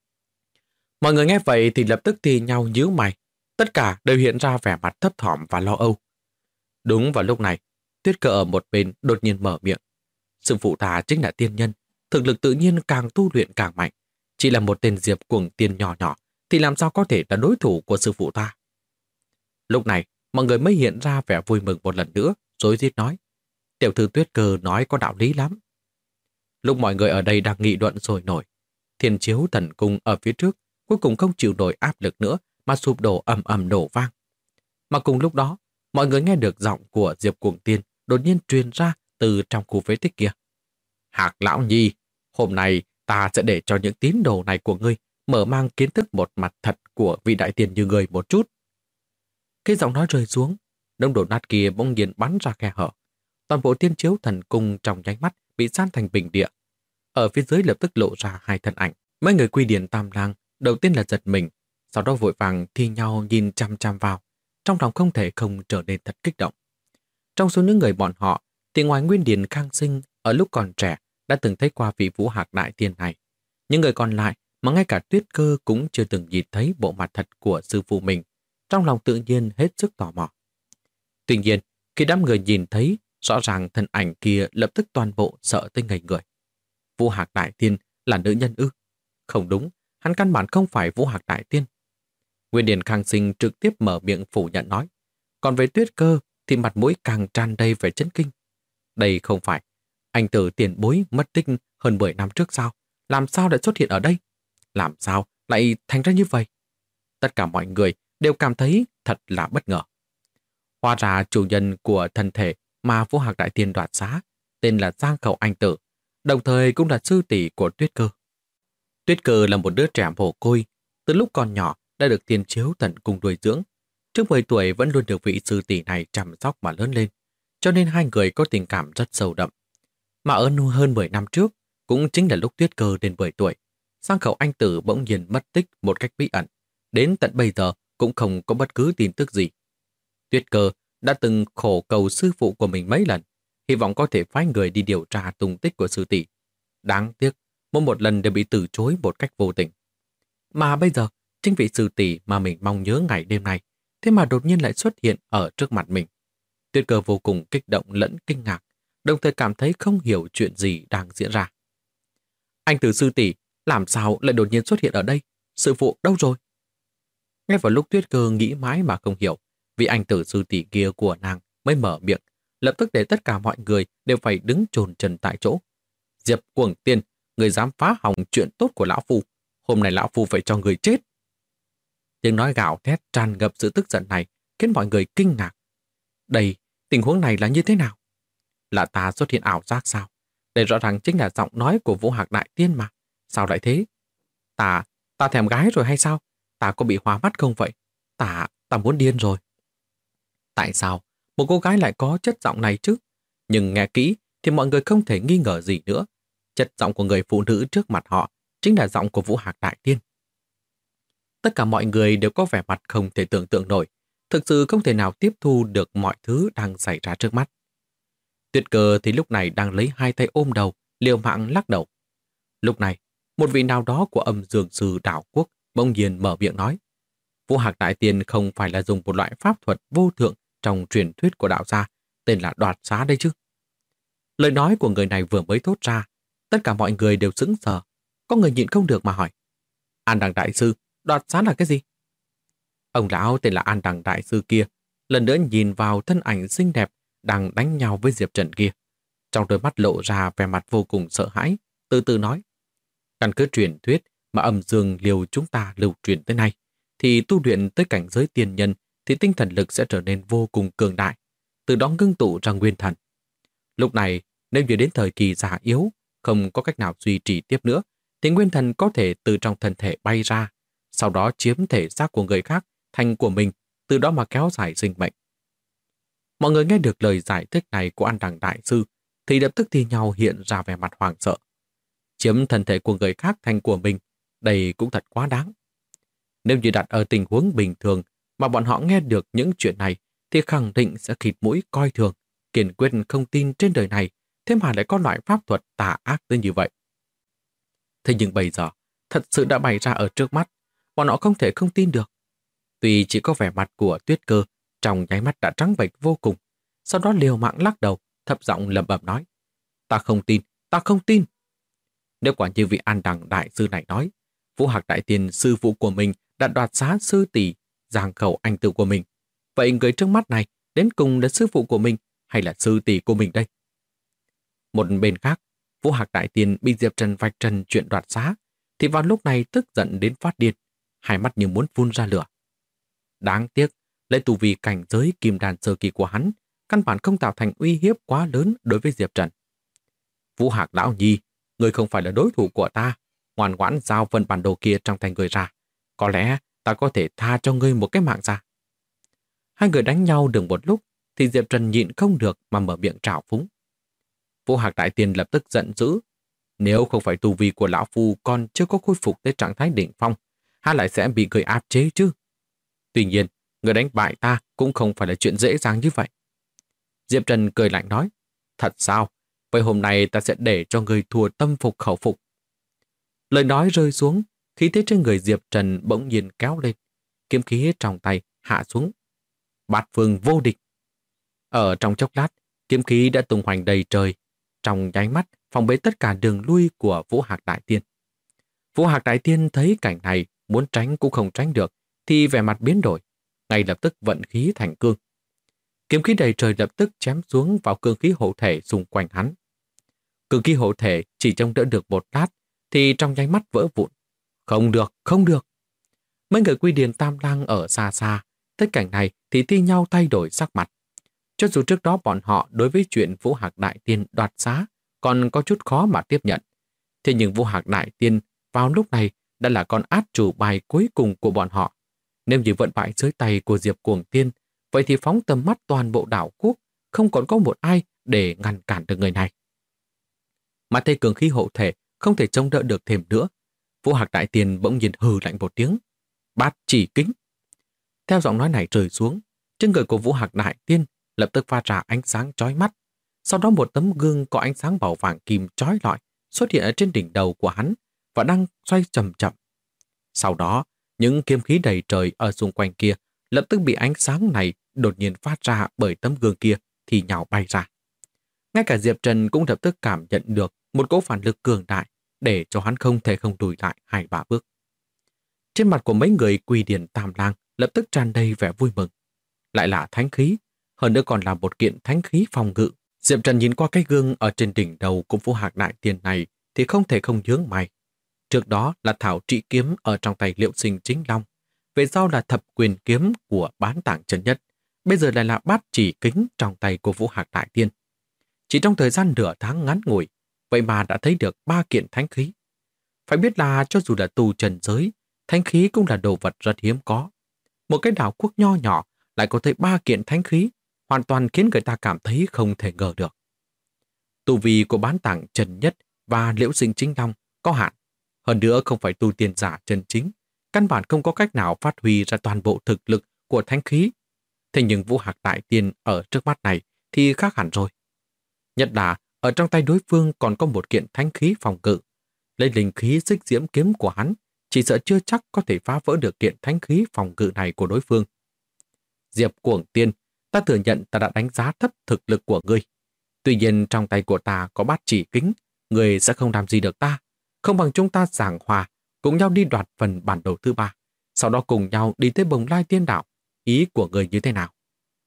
Mọi người nghe vậy thì lập tức thì nhau nhíu mày. Tất cả đều hiện ra vẻ mặt thấp thỏm và lo âu. Đúng vào lúc này, Tuyết Cơ ở một bên đột nhiên mở miệng. Sư phụ ta chính là tiên nhân, thực lực tự nhiên càng tu luyện càng mạnh. Chỉ là một tên diệp cuồng tiên nhỏ nhỏ thì làm sao có thể là đối thủ của sư phụ ta. Lúc này, mọi người mới hiện ra vẻ vui mừng một lần nữa, rối rít nói. Tiểu thư Tuyết Cơ nói có đạo lý lắm. Lúc mọi người ở đây đang nghị luận sôi nổi, Thiên Chiếu Thần Cung ở phía trước cuối cùng không chịu nổi áp lực nữa mà sụp đổ ầm ầm nổ vang. Mà cùng lúc đó, mọi người nghe được giọng của Diệp Cuồng Tiên đột nhiên truyền ra từ trong khu phế tích kia. Hạc lão nhi, hôm nay ta sẽ để cho những tín đồ này của ngươi mở mang kiến thức một mặt thật của vị đại tiên như ngươi một chút. Cái giọng nói rơi xuống, đống đổ nát kia bỗng nhiên bắn ra khe hở. Toàn bộ Thiên Chiếu Thần Cung trong nháy mắt bị san thành bình địa. Ở phía dưới lập tức lộ ra hai thân ảnh. Mấy người Quy Điển Tam Lang đầu tiên là giật mình, sau đó vội vàng thi nhau nhìn chăm chăm vào, trong lòng không thể không trở nên thật kích động. Trong số những người bọn họ, thì ngoài Nguyên Điền Khang Sinh ở lúc còn trẻ đã từng thấy qua vị Vũ Hạc đại tiên này. Những người còn lại mà ngay cả Tuyết Cơ cũng chưa từng nhìn thấy bộ mặt thật của sư phụ mình, trong lòng tự nhiên hết sức tò mò. Tuy nhiên, khi đám người nhìn thấy, rõ ràng thân ảnh kia lập tức toàn bộ sợ tới ngây người. Vũ Hạc đại tiên là nữ nhân ư? Không đúng, hắn căn bản không phải Vũ Hạc đại tiên. Nguyên Điền Khang Sinh trực tiếp mở miệng phủ nhận nói. Còn về Tuyết Cơ thì mặt mũi càng tràn đầy vẻ chấn kinh. Đây không phải anh tử tiền bối mất tích hơn 10 năm trước sao? Làm sao lại xuất hiện ở đây? Làm sao lại thành ra như vậy? Tất cả mọi người đều cảm thấy thật là bất ngờ. Hóa ra chủ nhân của thân thể mà Vũ Hạc đại tiên đoạt xá tên là Giang Khẩu Anh Tử, đồng thời cũng là sư tỷ của Tuyết Cơ. Tuyết Cơ là một đứa trẻ mồ côi, từ lúc còn nhỏ đã được Thiên Chiếu Thần Cung nuôi dưỡng. Trước 10 tuổi vẫn luôn được vị sư tỷ này chăm sóc mà lớn lên, cho nên hai người có tình cảm rất sâu đậm. Mà ở hơn 10 năm trước, cũng chính là lúc Tuyết Cơ đến 10 tuổi, Giang Khẩu Anh Tử bỗng nhiên mất tích một cách bí ẩn, đến tận bây giờ cũng không có bất cứ tin tức gì. Tuyết Cơ đã từng khổ cầu sư phụ của mình mấy lần, hy vọng có thể phái người đi điều tra tung tích của sư tỷ. Đáng tiếc, mỗi một lần đều bị từ chối một cách vô tình. Mà bây giờ, chính vị sư tỷ mà mình mong nhớ ngày đêm này, thế mà đột nhiên lại xuất hiện ở trước mặt mình. Tuyết Cơ vô cùng kích động lẫn kinh ngạc, đồng thời cảm thấy không hiểu chuyện gì đang diễn ra. Anh Từ sư tỷ, làm sao lại đột nhiên xuất hiện ở đây? Sư phụ đâu rồi? Ngay vào lúc Tuyết Cơ nghĩ mãi mà không hiểu, vị anh tử sư tỷ kia của nàng mới mở miệng, lập tức để tất cả mọi người đều phải đứng chồn chân tại chỗ. Diệp Cuồng Tiên, người dám phá hỏng chuyện tốt của lão phu, hôm nay lão phu phải cho người chết. Tiếng nói gào thét tràn ngập sự tức giận này khiến mọi người kinh ngạc. Đây, tình huống này là như thế nào? Là ta xuất hiện ảo giác sao? Đây rõ ràng chính là giọng nói của Vũ Hạc đại tiên mà. Sao lại thế? Ta thèm gái rồi hay sao? Ta có bị hoa mắt không vậy? Ta muốn điên rồi. Tại sao một cô gái lại có chất giọng này chứ? Nhưng nghe kỹ thì mọi người không thể nghi ngờ gì nữa. Chất giọng của người phụ nữ trước mặt họ chính là giọng của Vũ Hạc đại tiên. Tất cả mọi người đều có vẻ mặt không thể tưởng tượng nổi, thực sự không thể nào tiếp thu được mọi thứ đang xảy ra trước mắt. Tuyết Cơ thì lúc này đang lấy hai tay ôm đầu, liều mạng lắc đầu. Lúc này, một vị nào đó của Âm Dương Sư đảo quốc bỗng nhiên mở miệng nói. Vũ Hạc đại tiên không phải là dùng một loại pháp thuật vô thượng trong truyền thuyết của đạo gia, tên là đoạt xá đây chứ. Lời nói của người này vừa mới thốt ra, tất cả mọi người đều sững sờ. Có người nhịn không được mà hỏi. An Đằng đại sư, đoạt xá là cái gì? Ông lão tên là An Đằng đại sư kia, lần nữa nhìn vào thân ảnh xinh đẹp đang đánh nhau với Diệp Trần kia. Trong đôi mắt lộ ra vẻ mặt vô cùng sợ hãi, từ từ nói. Căn cứ truyền thuyết mà Âm Dương Liêu chúng ta lưu truyền tới nay, thì tu luyện tới cảnh giới tiên nhân thì tinh thần lực sẽ trở nên vô cùng cường đại, từ đó ngưng tụ ra nguyên thần. Lúc này, nếu như đến thời kỳ già yếu, không có cách nào duy trì tiếp nữa, thì nguyên thần có thể từ trong thân thể bay ra, sau đó chiếm thể xác của người khác thành của mình, từ đó mà kéo dài sinh mệnh. Mọi người nghe được lời giải thích này của An Đằng Đại Sư thì lập tức thi nhau hiện ra vẻ mặt hoảng sợ. Chiếm thân thể của người khác thành của mình, đây cũng thật quá đáng. Nếu như đặt ở tình huống bình thường mà bọn họ nghe được những chuyện này thì khẳng định sẽ khịt mũi coi thường, kiên quyết không tin trên đời này, thế mà lại có loại pháp thuật tà ác tới như vậy. Thế nhưng bây giờ, thật sự đã bày ra ở trước mắt, bọn họ không thể không tin được. Tuy chỉ có vẻ mặt của Tuyết Cơ trong nháy mắt đã trắng bệch vô cùng, sau đó liều mạng lắc đầu, thấp giọng lẩm bẩm nói: "Ta không tin, ta không tin." Nếu quả như vị An Đằng Đại Sư này nói, Vũ Hạc Đại Tiên sư phụ của mình đã đoạt xá sư tỷ giang khẩu anh tử của mình, vậy người trước mắt này đến cùng là sư phụ của mình hay là sư tỷ của mình đây? Một bên khác, Vũ Hạc Đại Tiên bị Diệp Trần vạch trần chuyện đoạt xá, thì vào lúc này tức giận đến phát điên, hai mắt như muốn phun ra lửa. Đáng tiếc, lấy tu vi cảnh giới kim đan sơ kỳ của hắn, căn bản không tạo thành uy hiếp quá lớn đối với Diệp Trần. Vũ Hạc lão nhi, người không phải là đối thủ của ta, ngoan ngoãn giao phần bản đồ kia trong tay người ra. Có lẽ ta có thể tha cho ngươi một cái mạng ra. Hai người đánh nhau được một lúc, thì Diệp Trần nhịn không được mà mở miệng trào phúng. Vũ Hạc Đại Tiên lập tức giận dữ. Nếu không phải tu vi của lão phu còn chưa có khôi phục tới trạng thái đỉnh phong, hắn lại sẽ bị người áp chế chứ. Tuy nhiên, người đánh bại ta cũng không phải là chuyện dễ dàng như vậy. Diệp Trần cười lạnh nói: Thật sao? Vậy hôm nay ta sẽ để cho người thua tâm phục khẩu phục. Lời nói rơi xuống, khí thế trên người Diệp Trần bỗng nhiên kéo lên, kiếm khí trong tay hạ xuống. Bát phương vô địch. Ở trong chốc lát, kiếm khí đã tung hoành đầy trời, trong nháy mắt phòng bế tất cả đường lui của Vũ Hạc Đại Tiên. Vũ Hạc Đại Tiên thấy cảnh này, muốn tránh cũng không tránh được, thì vẻ mặt biến đổi, ngay lập tức vận khí thành cương. Kiếm khí đầy trời lập tức chém xuống vào cương khí hộ thể xung quanh hắn. Cương khí hộ thể chỉ trông đỡ được một lát, thì trong nháy mắt vỡ vụn. Không được, không được. Mấy người Quy Điền Tam Lang ở xa xa, thấy cảnh này thì thi nhau thay đổi sắc mặt. Cho dù trước đó bọn họ đối với chuyện Vũ Hạc Đại Tiên đoạt xá còn có chút khó mà tiếp nhận. Thế nhưng Vũ Hạc Đại Tiên vào lúc này đã là con át chủ bài cuối cùng của bọn họ. Nếu như vận bại dưới tay của Diệp Cuồng Tiên, vậy thì phóng tầm mắt toàn bộ đảo quốc, không còn có một ai để ngăn cản được người này. Mà thấy cường khí hộ thể không thể chống đỡ được thêm nữa, Vũ Hạc Đại Tiên bỗng nhiên hừ lạnh một tiếng: Bát chỉ kính. Theo giọng nói này rơi xuống, trên người của Vũ Hạc Đại Tiên lập tức phát ra ánh sáng chói mắt. Sau đó một tấm gương có ánh sáng màu vàng kim chói lọi xuất hiện ở trên đỉnh đầu của hắn và đang xoay chậm chậm. Sau đó, những kiếm khí đầy trời ở xung quanh kia lập tức bị ánh sáng này đột nhiên phát ra bởi tấm gương kia thì nhào bay ra. Ngay cả Diệp Trần cũng lập tức cảm nhận được một cỗ phản lực cường đại để cho hắn không thể không lùi lại 2-3 bước. Trên mặt của mấy người Quy Điền Tam Lang lập tức tràn đầy vẻ vui mừng. Lại là thánh khí, hơn nữa còn là một kiện thánh khí phòng ngự. Diệp Trần nhìn qua cái gương ở trên đỉnh đầu của Vũ Hạc Đại Tiên này thì không thể không nhướng mày. Trước đó là thảo trị kiếm ở trong tay Liệu Sinh Chính Long, về sau là thập quyền kiếm của Bán Tạng Chân Nhất, bây giờ lại là bát chỉ kính trong tay của Vũ Hạc Đại Tiên. Chỉ trong thời gian nửa tháng ngắn ngủi, vậy mà đã thấy được 3 kiện thánh khí. Phải biết là cho dù là tu trần giới, thánh khí cũng là đồ vật rất hiếm có. Một cái đảo quốc nho nhỏ lại có tới 3 kiện thánh khí, hoàn toàn khiến người ta cảm thấy không thể ngờ được. Tu vi của Bán Tạng Chân Nhất và Liễu Sinh Chính Long có hạn, hơn nữa không phải tu tiên giả chân chính, căn bản không có cách nào phát huy ra toàn bộ thực lực của thánh khí. Thế nhưng Vũ Hạc Đại Tiên ở trước mắt này thì khác hẳn rồi. Nhất là ở trong tay đối phương còn có một kiện thánh khí phòng ngự. Lấy linh khí xích diễm kiếm của hắn, chỉ sợ chưa chắc có thể phá vỡ được kiện thánh khí phòng ngự này của đối phương. Diệp Cuồng Tiên, ta thừa nhận ta đã đánh giá thấp thực lực của ngươi. Tuy nhiên trong tay của ta có bát chỉ kính, ngươi sẽ không làm gì được ta. Không bằng chúng ta giảng hòa, cùng nhau đi đoạt phần bản đồ thứ 3, sau đó cùng nhau đi tới Bồng Lai Tiên Đảo. Ý của ngươi như thế nào?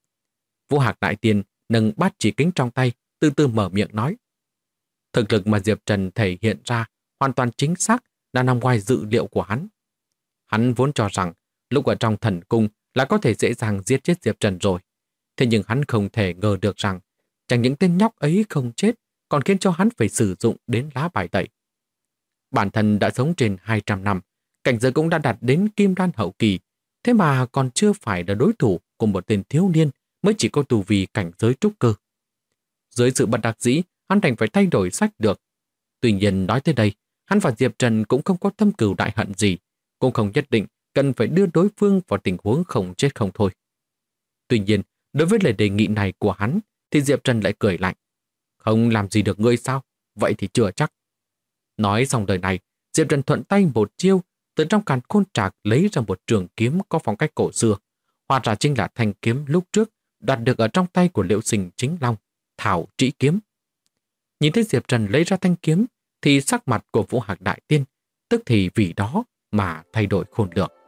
Vũ Hạc Đại Tiên nâng bát chỉ kính trong tay, từ từ mở miệng nói. Thực lực mà Diệp Trần thể hiện ra hoàn toàn chính xác, là nằm ngoài dự liệu của hắn. Hắn vốn cho rằng lúc ở trong thần cung là có thể dễ dàng giết chết Diệp Trần rồi. Thế nhưng hắn không thể ngờ được rằng chẳng những tên nhóc ấy không chết, còn khiến cho hắn phải sử dụng đến lá bài tẩy. Bản thân đã sống trên 200 năm, cảnh giới cũng đã đạt đến kim đan hậu kỳ, thế mà còn chưa phải là đối thủ của một tên thiếu niên mới chỉ có tu vi cảnh giới trúc cơ. Dưới sự bất đắc dĩ, hắn đành phải thay đổi sách được. Tuy nhiên nói tới đây, hắn và Diệp Trần cũng không có thâm cừu đại hận gì, cũng không nhất định cần phải đưa đối phương vào tình huống không chết không thôi. Tuy nhiên, đối với lời đề nghị này của hắn, thì Diệp Trần lại cười lạnh. Không làm gì được ngươi sao? Vậy thì chưa chắc. Nói xong lời này, Diệp Trần thuận tay một chiêu, từ trong càn khôn trạc lấy ra một trường kiếm có phong cách cổ xưa. Hóa ra chính là thanh kiếm lúc trước đoạt được ở trong tay của Liễu Sinh Chính Long, Thảo Trĩ Kiếm. Nhìn thấy Diệp Trần lấy ra thanh kiếm, thì sắc mặt của Vũ Hạc Đại Tiên tức thì vì đó mà thay đổi khôn lường.